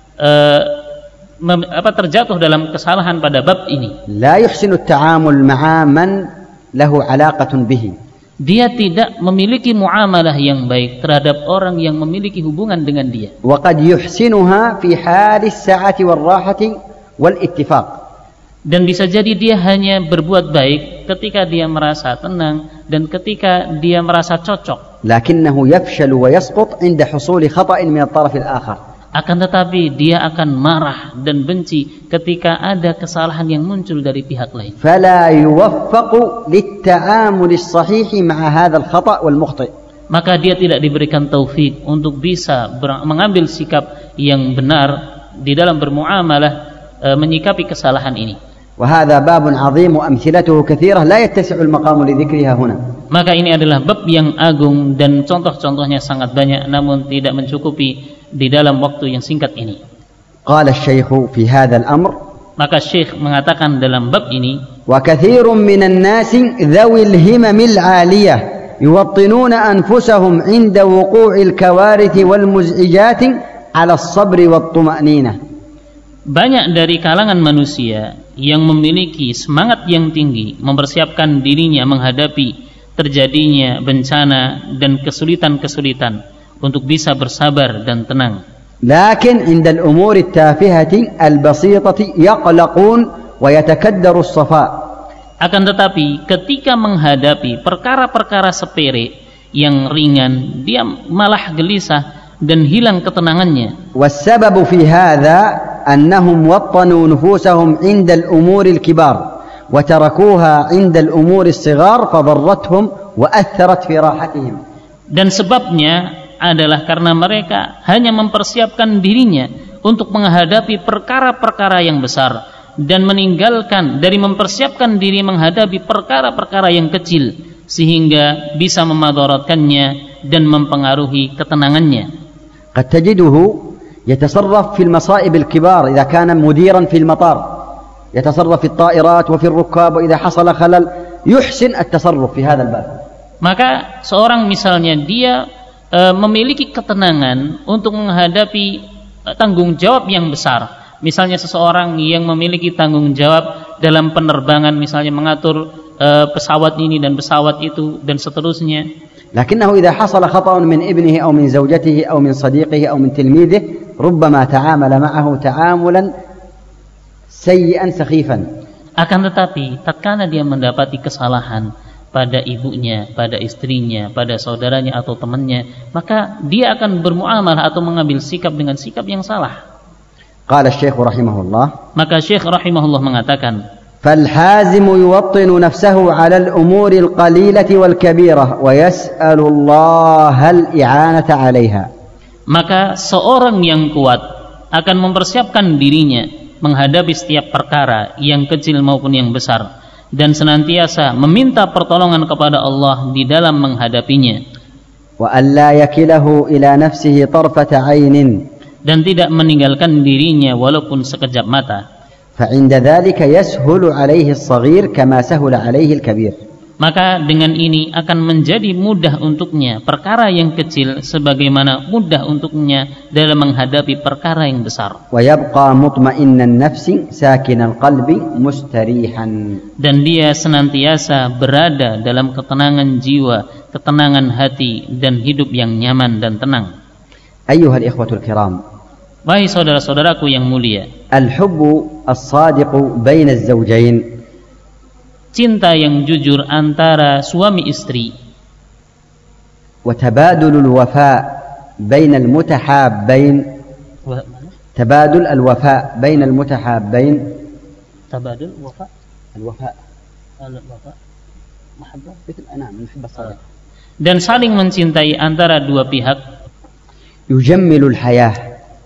terjatuh dalam kesalahan pada bab ini. لا يحسن التعامل مع من له علاقة به. Dia tidak memiliki muamalah yang baik terhadap orang yang memiliki hubungan dengan dia. وقد يحسنها في حال السعة والراحة والاتفاق. Dan bisa jadi dia hanya berbuat baik ketika dia merasa tenang dan ketika dia merasa cocok. لكنه يفشل ويسقط عند حصول خطأ من الطرف الآخر. Akan tetapi dia akan marah dan benci ketika ada kesalahan yang muncul dari pihak lain. فلا يوفق للتعامل الصحيح مع هذا الخطأ والمخطئ. Maka dia tidak diberikan taufik untuk bisa mengambil sikap yang benar di dalam bermuamalah, menyikapi kesalahan ini. وهذا باب عظيم وأمثلته كثيرة لا يتسع المقام لذكرها هنا. Maka ini adalah bab yang agung dan contoh-contohnya sangat banyak, namun tidak mencukupi di dalam waktu yang singkat ini. قال الشيخ في هذا الأمر. Maka Syekh mengatakan dalam bab ini, وكثير من الناس ذوي الهمم العالية يوطنون أنفسهم عند وقوع الكوارث والمزعجات على الصبر والطمأنينة. Banyak dari kalangan manusia yang memiliki semangat yang tinggi mempersiapkan dirinya menghadapi terjadinya bencana dan kesulitan-kesulitan untuk bisa bersabar dan tenang. لكن عند الأمور التافهة البسيطة يقلقون ويتكدر الصفاء. Akan tetapi ketika menghadapi perkara-perkara sepele yang ringan, dia malah gelisah dan hilang ketenangannya. والسبب في هذا أنهم وطنوا نفوسهم عند الأمور الكبار وتركوها عند الأمور الصغار فضرتهم وأثرت في راحتهم. Dan sebabnya adalah karena mereka hanya mempersiapkan dirinya untuk menghadapi perkara-perkara yang besar dan meninggalkan dari mempersiapkan diri menghadapi perkara-perkara yang kecil sehingga bisa memadaratkannya dan mempengaruhi ketenangannya. قد تجده يتصرف في المصائب الكبار إذا كان مديرا في المطار يتصرف في الطائرات وفي الركاب وإذا حصل خلل يحسن التصرف في هذا الباب. Maka seorang misalnya dia memiliki ketenangan untuk menghadapi tanggung jawab yang besar. Misalnya seseorang yang memiliki tanggung jawab dalam penerbangan, misalnya mengatur pesawat ini dan pesawat itu dan seterusnya. لكنه إذا حصل خطأ من ابنه أو من زوجته أو من صديقه أو من تلميذه ربما تعامل معه تعاملا سيئا سخيفا. Akan tetapi tatkala dia mendapati kesalahan pada ibunya, pada istrinya, pada saudaranya atau temannya, maka dia akan bermuamalah atau mengambil sikap dengan sikap yang salah. قال الشيخ رحمه الله. Maka Syekh rahimahullah mengatakan, فالحازم يوطن نفسه على الأمور القليلة والكبيرة ويسأل الله الإعانة عليها. Maka seorang yang kuat akan mempersiapkan dirinya menghadapi setiap perkara yang kecil maupun yang besar dan senantiasa meminta pertolongan kepada Allah di dalam menghadapinya. وألا يكله إلى نفسه طرفة عين. Dan tidak meninggalkan dirinya walaupun sekejap mata. فعند ذلك يسهل عليه الصغير كما سهل عليه الكبير. Maka dengan ini akan menjadi mudah untuknya perkara yang kecil sebagaimana mudah untuknya dalam menghadapi perkara yang besar. ويبقى مطمئن النفس ساكن القلب مستريحا. Dan dia senantiasa berada dalam ketenangan jiwa, ketenangan hati dan hidup yang nyaman dan tenang. أيها الإخوة الكرام. Wahai saudara-saudaraku yang mulia, الحب الصادق بين الزوجين. Cinta yang jujur antara suami istri. وتبادل الوفاء بين المتحابين. تبادل الوفاء بين المتحابين. تبادل الوفاء. الوفاء. محبة. نعم المحبة الصادقة. Dan saling mencintai antara dua pihak. يجمل الحياة.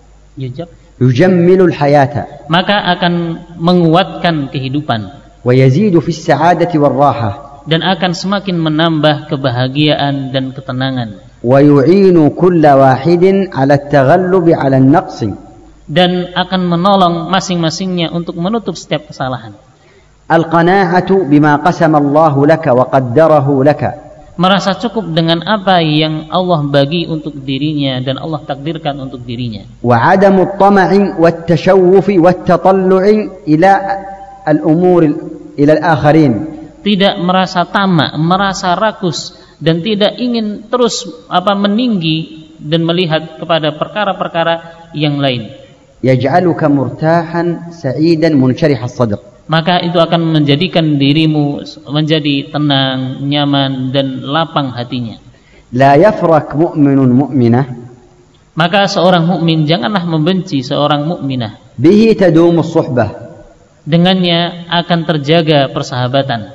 يجمل الحياة. Maka akan menguatkan kehidupan. ويزيد في السعادة والراحة. Dan akan semakin menambah kebahagiaan dan ketenangan. ويعين كل واحد على التغلب على النقص. Dan akan menolong masing-masingnya untuk menutup setiap kesalahan. القناعة بما قسم الله لك وقدره لك. Merasa cukup dengan apa yang Allah bagi untuk dirinya dan Allah takdirkan untuk dirinya. وعدم الطمع والتشوف والتطلع إلى الأمور إلى الآخرين. Tidak merasa tamak, merasa rakus dan tidak ingin terus meninggi dan melihat kepada perkara-perkara yang lain. يجعلك مرتاحا سعيدا منشرح الصدر. Maka itu akan menjadikan dirimu menjadi tenang, nyaman dan lapang hatinya. لا يفرك مؤمن مؤمنة. Maka seorang mukmin janganlah membenci seorang mukminah. به تدوم الصحبة. Dengannya akan terjaga persahabatan.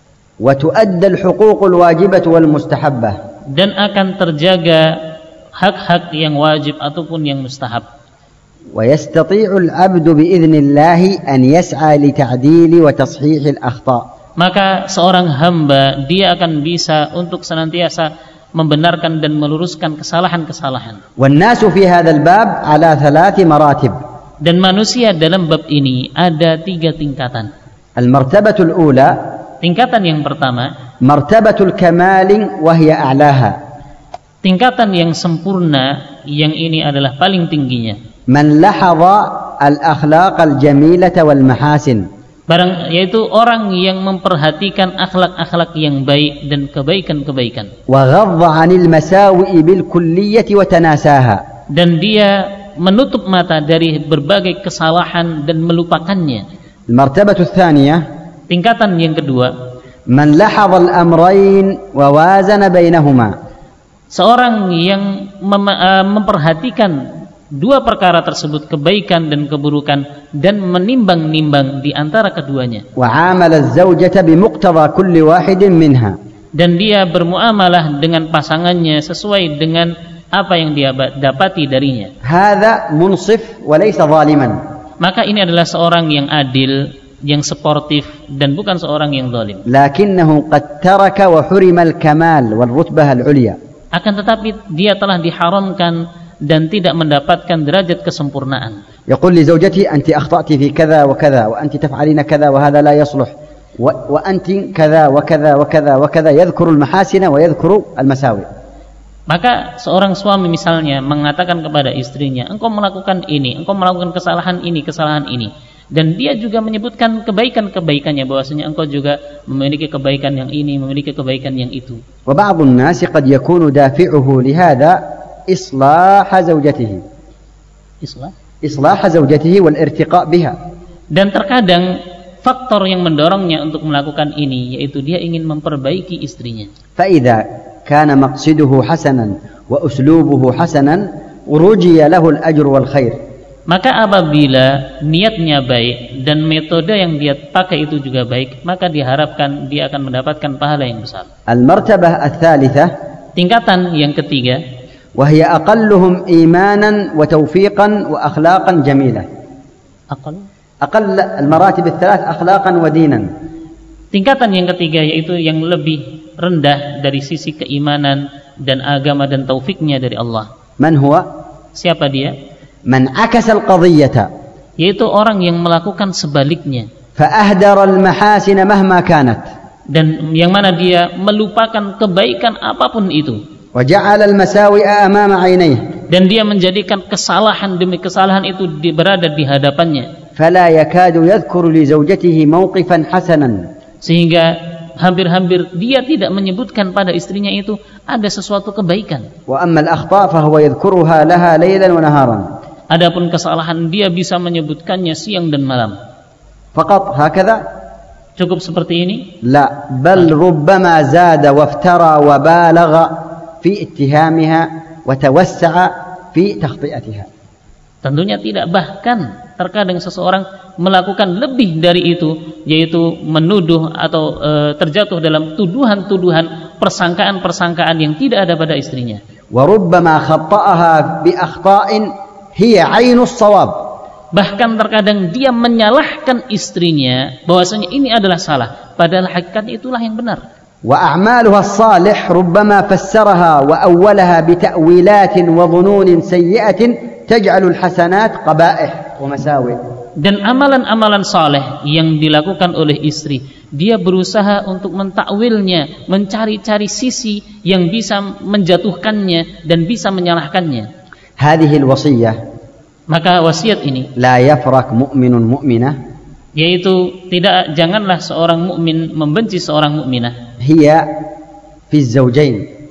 وتؤدى الحقوق الواجبة والمستحبة. Dan akan terjaga hak-hak yang wajib ataupun yang mustahab. ويستطيع العبد بإذن الله أن يسعى لتعديل وتصحيح الأخطاء. Maka seorang hamba dia akan bisa untuk senantiasa membenarkan dan meluruskan kesalahan-kesalahan. والناس في هذا الباب على 3 مراتب. Dan manusia dalam bab ini ada 3 tingkatan. المرتبة الأولى. Tingkatan yang pertama. مرتبة الكمال وهي أعلاها. Tingkatan yang sempurna yang ini adalah paling tingginya. من لاحظ الأخلاق الجميلة والمحاسن. Yaitu orang yang memperhatikan akhlak-akhlak yang baik dan kebaikan-kebaikan. وغض عن المساوئ بالكلية وتناساها. Dan dia menutup mata dari berbagai kesalahan dan melupakannya. المرتبة الثانية. Tingkatan yang kedua. من لاحظ الأمرين ووازن بينهما. Seorang yang memperhatikan dua perkara tersebut, kebaikan dan keburukan, dan menimbang-nimbang di antara keduanya. وعامل الزوجة بمقتضى كل واحد منها. Dan dia bermuamalah dengan pasangannya sesuai dengan apa yang dia dapati darinya. هذا منصف وليس ظالما. Maka ini adalah seorang yang adil, yang sportif, dan bukan seorang yang zalim. لكنه قد ترك وحرم الكمال والرتبة العليا. Akan tetapi dia telah diharamkan dan tidak mendapatkan derajat kesempurnaan. يقول لزوجتي أنت أخطأت في كذا وكذا وأنت تفعلين كذا وهذا لا يصلح وأنت كذا وكذا وكذا وكذا، يذكر المحاسن ويذكر المساوئ. Maka seorang suami misalnya mengatakan kepada istrinya, engkau melakukan ini, engkau melakukan kesalahan ini, dan dia juga menyebutkan kebaikan-kebaikannya, bahwasanya engkau juga memiliki kebaikan yang ini, memiliki kebaikan yang itu. وبعض الناس قد يكون دافعه لهذا إصلاح زوجته. إصلاح زوجته والارتقاء بها. Dan terkadang faktor yang mendorongnya untuk melakukan ini yaitu dia ingin memperbaiki istrinya. فإذا كان مقصده حسنا وأسلوبه حسنا رجي له الأجر والخير. Maka apabila niatnya baik dan metode yang dia pakai itu juga baik, maka diharapkan dia akan mendapatkan pahala yang besar. المرتبة الثالثة, tingkatan yang ketiga, وهي أقلهم إيمانا وتوفيقا وأخلاقا جميلة. أقل المراتب الثلاث أخلاقا ودينا. Tingkatan yang ketiga yaitu yang lebih rendah dari sisi keimanan dan agama dan taufiknya dari Allah. من هو؟ Siapa dia? من عكس القضية. Yaitu orang yang melakukan sebaliknya. فأهدر المحاسن مهما كانت. Dan yang mana dia melupakan kebaikan apapun itu. وجعل المساوئ أمام عينيه. Dan dia menjadikan kesalahan demi kesalahan itu berada di hadapannya. فلا يكاد يذكر لزوجته موقفا حسنا. Sehingga hampir-hampir dia tidak menyebutkan pada istrinya itu ada sesuatu kebaikan. وأما الأخطاء فهو يذكرها لها ليلا ونهارا. Adapun kesalahan dia bisa menyebutkannya siang dan malam. فقط هكذا؟ Cukup seperti ini? لا، بل ربما زاد وافترى وبالغ في اتهامها وتوسع في تخطئتها. Tentunya tidak, bahkan terkadang seseorang melakukan lebih dari itu, yaitu menuduh atau terjatuh dalam tuduhan-tuduhan, persangkaan-persangkaan yang tidak ada pada istrinya. وربما خطأها بأخطاء هي عين الصواب. Bahkan terkadang dia menyalahkan istrinya bahwasanya ini adalah salah, padahal hakikatnya itulah yang benar. وأعمالها الصالح ربما فسرها وأولها بتأويلات وظنون سيئة تجعل الحسنات قبائح ومساوئ. Dan amalan-amalan saleh yang dilakukan oleh istri, dia berusaha untuk mentakwilnya, mencari-cari sisi yang bisa menjatuhkannya dan bisa menyalahkannya. هذه الوصية. Maka wasiat ini, لا يفرق مؤمن مؤمنة. Yaitu janganlah seorang mukmin membenci seorang mukminah. هي في الزوجين.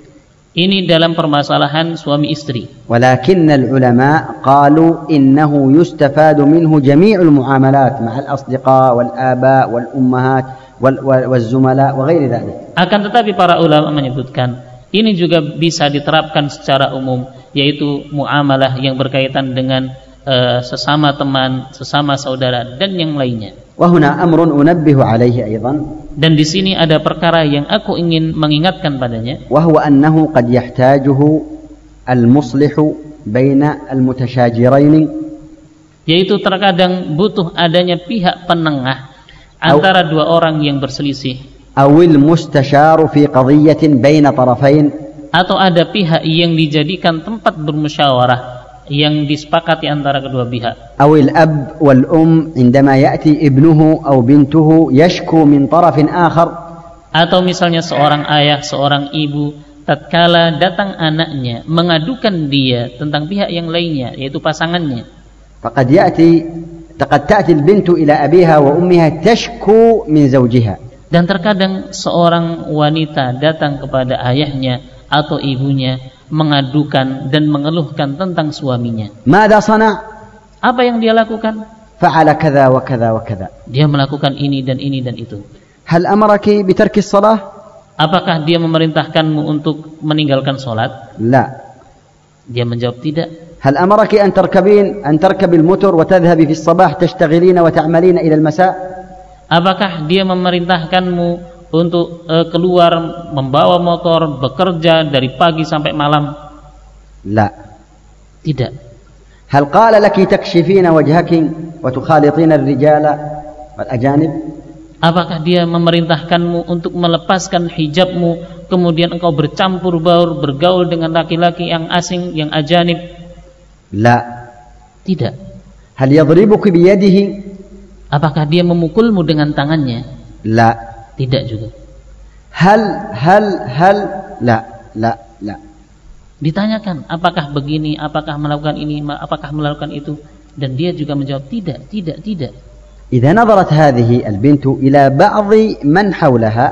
Ini dalam permasalahan suami istri. ولكن العلماء قالوا إنه يستفاد منه جميع المعاملات مع الأصدقاء والآباء والأمهات والزملاء وغير ذلك. Akan tetapi para ulama menyebutkan ini juga bisa diterapkan secara umum, yaitu muamalah yang berkaitan dengan sesama teman, sesama saudara dan yang lainnya. وهنا أمر أنبه عليه أيضا. Dan di sini ada perkara yang aku ingin mengingatkan padanya. وهو أنه قد يحتاجه المصلح بين المتشاجرين. Yaitu terkadang butuh adanya pihak penengah antara dua orang yang berselisih. أو المستشار في قضية بين طرفين. Atau ada pihak yang dijadikan tempat bermusyawarah yang disepakati antara kedua pihak. أو الأب والأم عندما يأتي ابنه أو بنته يشكو من طرف آخر. Atau misalnya seorang ayah, seorang ibu, tatkala datang anaknya mengadukan dia tentang pihak yang lainnya, yaitu pasangannya. قد تأتي البنت إلى أبيها وأمها تشكو من زوجها. Dan terkadang seorang wanita datang kepada ayahnya atau ibunya mengadukan dan mengeluhkan tentang suaminya. ماذا صنع؟ Apa yang dia lakukan? فعل كذا وكذا وكذا. Dia melakukan ini dan ini dan itu. هل أمرك بترك الصلاة؟ Apakah dia memerintahkanmu untuk meninggalkan sholat? لا. Dia menjawab tidak. هل أمرك أن تركبي الموتور وتذهبي في الصباح تشتغلين وتعملين إلى المساء؟ Apakah dia memerintahkanmu untuk keluar membawa motor bekerja dari pagi sampai malam? لا. Tidak. هل قال لك تكشفين وجهك وتخالطين الرجال والأجانب؟ Apakah dia memerintahkanmu untuk melepaskan hijabmu, kemudian engkau bercampur baur, bergaul dengan laki-laki yang asing, yang ajanib? لا. Tidak. هل يضربك بيده؟ Apakah dia memukulmu dengan tangannya? لا. Tidak juga. هل لا لا لا. Ditanyakan, apakah begini, apakah melakukan ini, apakah melakukan itu, dan dia juga menjawab tidak, tidak, tidak. إذا نظرت هذه البنت إلى بعض من حولها,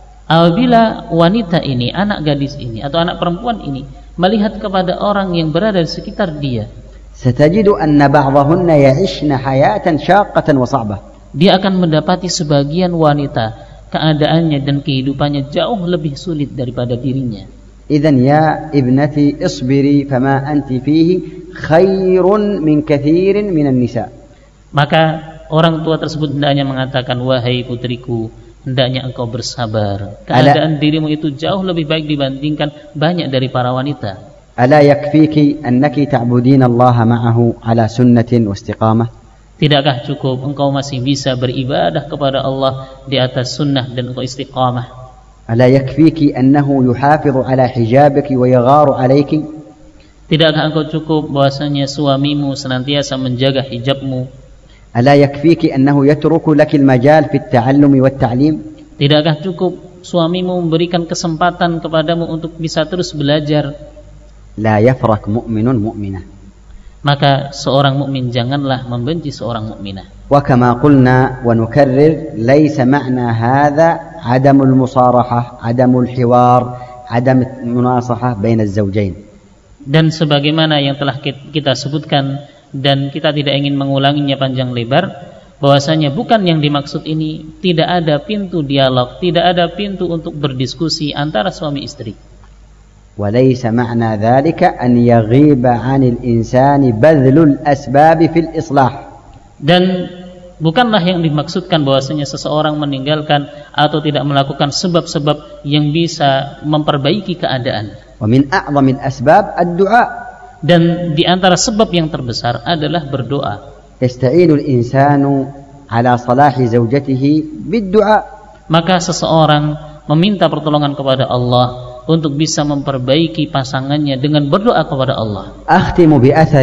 apabila wanita ini, anak gadis ini atau anak perempuan ini melihat kepada orang yang berada di sekitar dia, ستجد أن بعضهن يعيشن حياة شاقة وصعبة. Dia akan mendapati sebagian wanita keadaannya dan kehidupannya jauh lebih sulit daripada dirinya. إذن يا ابنتي اصبري فما أنت فيه خير من كثير من النساء. Maka orang tua tersebut hendaknya mengatakan, wahai putriku, hendaknya engkau bersabar. Keadaan dirimu itu jauh lebih baik dibandingkan banyak dari para wanita. ألا يكفيك أنك تعبدين الله معه على سنة واستقامة؟ Tidakkah cukup engkau masih bisa beribadah kepada Allah di atas sunnah dan engkau istiqamah? ألا يكفيك أنه يحافظ على حجابك ويغار عليك؟ Tidakkah engkau cukup bahwasanya suamimu senantiasa menjaga hijabmu? ألا يكفيك أنه يترك لك المجال في التعلم والتعليم؟ Tidakkah cukup suamimu memberikan kesempatan kepadamu untuk bisa terus belajar? لا يفرق مؤمن مؤمنة. Maka seorang mukmin janganlah membenci seorang mukminah. وكما قلنا ونكرر ليس معنى هذا عدم المصارحة، عدم الحوار، عدم المناصحة بين الزوجين. Dan sebagaimana yang telah kita sebutkan dan kita tidak ingin mengulanginya panjang lebar, bahwasanya bukan yang dimaksud ini tidak ada pintu dialog, tidak ada pintu untuk berdiskusi antara suami istri. وليس معنى ذلك أن يغيب عن الإنسان بذل الأسباب في الإصلاح. Dan bukanlah yang dimaksudkan bahwasanya seseorang meninggalkan atau tidak melakukan sebab-sebab yang bisa memperbaiki keadaan. ومن أعظم الأسباب الدعاء. Dan di antara sebab yang terbesar adalah berdoa. يستعين الإنسان على صلاح زوجته بالدعاء. Maka seseorang meminta pertolongan kepada Allah untuk bisa memperbaiki pasangannya dengan berdoa kepada Allah. أختم بأثر.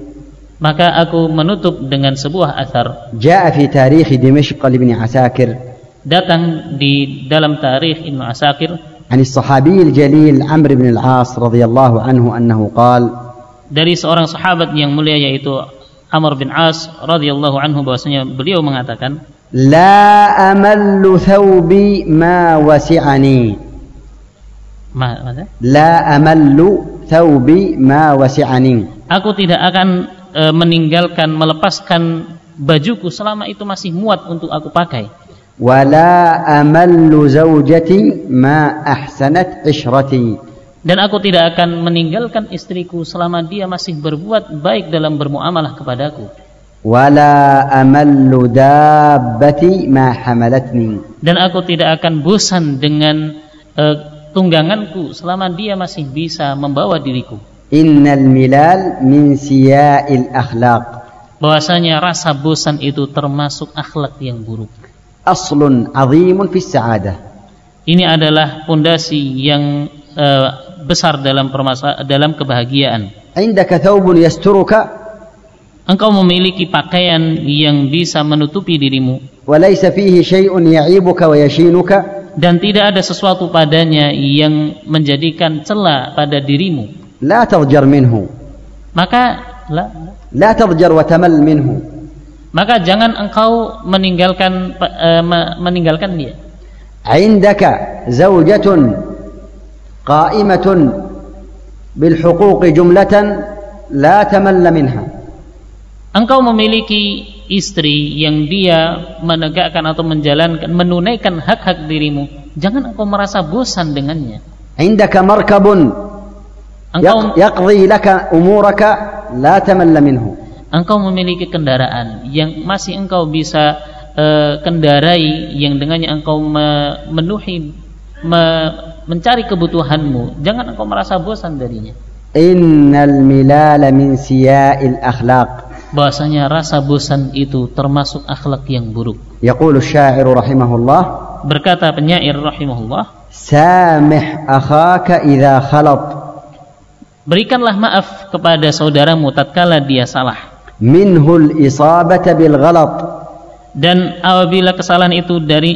Maka aku menutup dengan sebuah athar. جاء في تاريخ دمشق لابن عساكر. Datang di dalam tarikh Ibnu Asakir. عن الصحابي الجليل عمرو بن العاص رضي الله عنه أنه قال. Dari seorang sahabat yang mulia yaitu Amr bin As radhiyallahu anhu, bahwasanya beliau mengatakan, لا أمل ثوبي ما وسعني. لا أمل ثوبي ما وسعني. Aku tidak akan meninggalkan, melepaskan bajuku selama itu masih muat untuk aku pakai. ولا أمل زوجتي ما أحسنت عشرتي. Dan aku tidak akan meninggalkan istriku selama dia masih berbuat baik dalam bermuamalah kepadaku. ولا أمل دابتي ما حملتني. Dan aku tidak akan bosan dengan tungganganku selama dia masih bisa membawa diriku. Innal milal min siya'il akhlaq. Bahwasanya rasa bosan itu termasuk akhlak yang buruk. Aslun 'azimun fi sa'adah. Ini adalah fondasi yang besar dalam kebahagiaan. Indaka thawbun yasturuka. Engkau memiliki pakaian yang bisa menutupi dirimu. Wa laysa fihi syai'un ya'ibuka wa yashinuka. Dan tidak ada sesuatu padanya yang menjadikan celah pada dirimu. La tarjar minhu. Maka la tarjar wa tamal minhu. Maka jangan engkau meninggalkan dia. Indaka zawjatun qa'imatun bil huquq jumlatan la tamalla minha. Engkau memiliki istri yang dia menegakkan atau menunaikan hak-hak dirimu, jangan engkau merasa bosan dengannya. Indaka markabun yaqdi laka umuraka la tamalla minhu. Engkau memiliki kendaraan yang masih engkau bisa kendarai, yang dengannya engkau mencari kebutuhanmu, jangan engkau merasa bosan darinya. Innal milala min siya'il akhlaq. Bahasanya rasa bosan itu termasuk akhlak yang buruk. Yaqulu asy-sya'iru rahimahullah, berkata penyair rahimahullah, samih akhaka idza khalat. Berikanlah maaf kepada saudaramu tatkala dia salah. Minhul isabata bil ghalat. Dan apabila kesalahan itu dari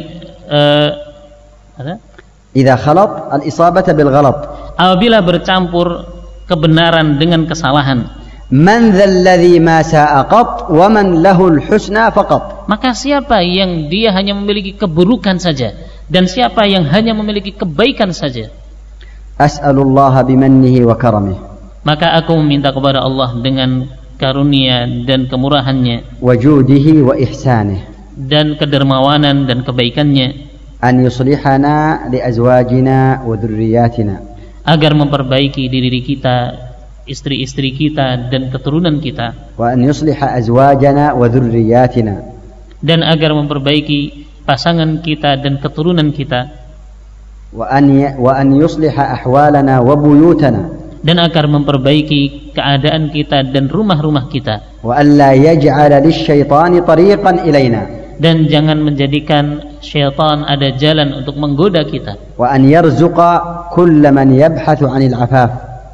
idza khalat al isabata bil ghalat. Apabila bercampur kebenaran dengan kesalahan. Man dzalladzi ma sa'a qat wa man lahul husna faqat. Maka siapa yang dia hanya memiliki keburukan saja dan siapa yang hanya memiliki kebaikan saja. As'alullaha bimannihi wa karamihi. Maka aku meminta kepada Allah dengan karunia dan kemurahannya, wajudihi wa ihsanih, dan kedermawanan dan kebaikannya, an yuslihana li azwajina wa dhurriyyatina, agar memperbaiki diri kita, istri-istri kita dan keturunan kita, wa an yusliha azwajana wa dhurriyyatina, dan agar memperbaiki pasangan kita dan keturunan kita, wa an yusliha ahwalana wa buyutana, dan agar memperbaiki keadaan kita dan rumah-rumah kita, wa an la yaj'ala lisyaitani tariqan ilaina, dan jangan menjadikan syaitan ada jalan untuk menggoda kita, wa an yarzuqa kulla man yabhathu 'anil 'afaf,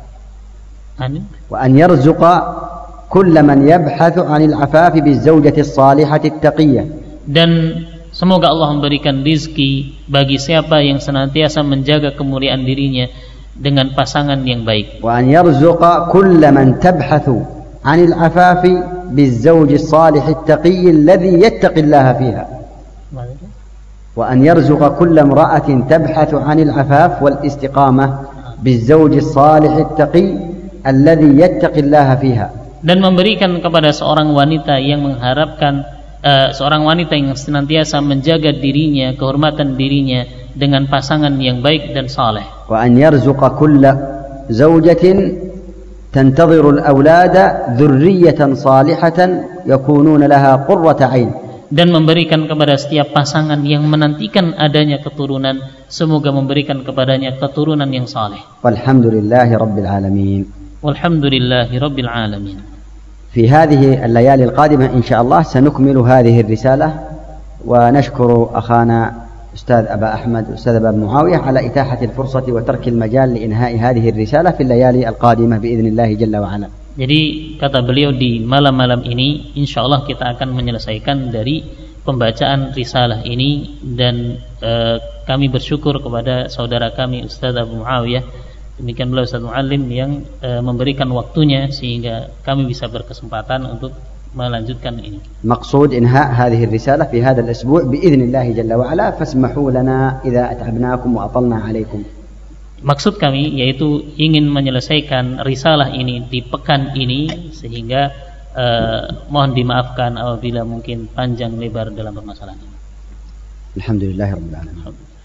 wa an yarzuqa kulla man yabhathu 'anil 'afaf bizawjati as-salihati at-taqiyyah, dan semoga Allah memberikan rizki bagi siapa yang senantiasa menjaga kemuliaan dirinya dengan pasangan yang baik. Wa an yarzuqa kulla man tabhathu 'anil 'afafi bizawji as-salih at-taqiyy alladhi yattaqillaha fiha. Wa an yarzuqa kulla imra'atin tabhathu 'anil 'afaf wal istiqamah bizawji as-salih at-taqiyy alladhi yattaqillaha fiha. Dan memberikan kepada seorang wanita yang mengharapkan seorang wanita yang senantiasa menjaga dirinya, kehormatan dirinya dengan pasangan yang baik dan saleh. Wa an yarzuqa kulla zawjatin tantadhiru al-awlada dhurriyyatan salihatan yakununa laha qurrata 'ain. Dan memberikan kepada setiap pasangan yang menantikan adanya keturunan, semoga memberikan kepadanya keturunan yang saleh. Walhamdulillahi rabbil alamin. Walhamdulillahi rabbil alamin. في هذه الليالي القادمة إن شاء الله سنكمل هذه الرسالة، ونشكر أخانا أستاذ أبا أحمد أستاذ أبا معاوية على إتاحة الفرصة وترك المجال لإنهاء هذه الرسالة في الليالي القادمة بإذن الله جل وعلا. Jadi kata beliau, di malam-malam ini insya Allah kita akan menyelesaikan dari pembacaan risalah ini, dan kami bersyukur kepada saudara kami Ustaz Abu Muawiyah. Demikian beliau Ustaz Muallim yang memberikan waktunya sehingga kami bisa berkesempatan untuk melanjutkan ini. Maksud inha hadhihi risalah fi hadha al-asbu' bi'idznillah jalla wa ala fasmahu lana idza at'abnakum wa atalna 'alaikum. Maksud kami yaitu ingin menyelesaikan risalah ini di pekan ini, sehingga mohon dimaafkan apabila mungkin panjang lebar dalam permasalahan ini. Alhamdulillahirabbil alamin.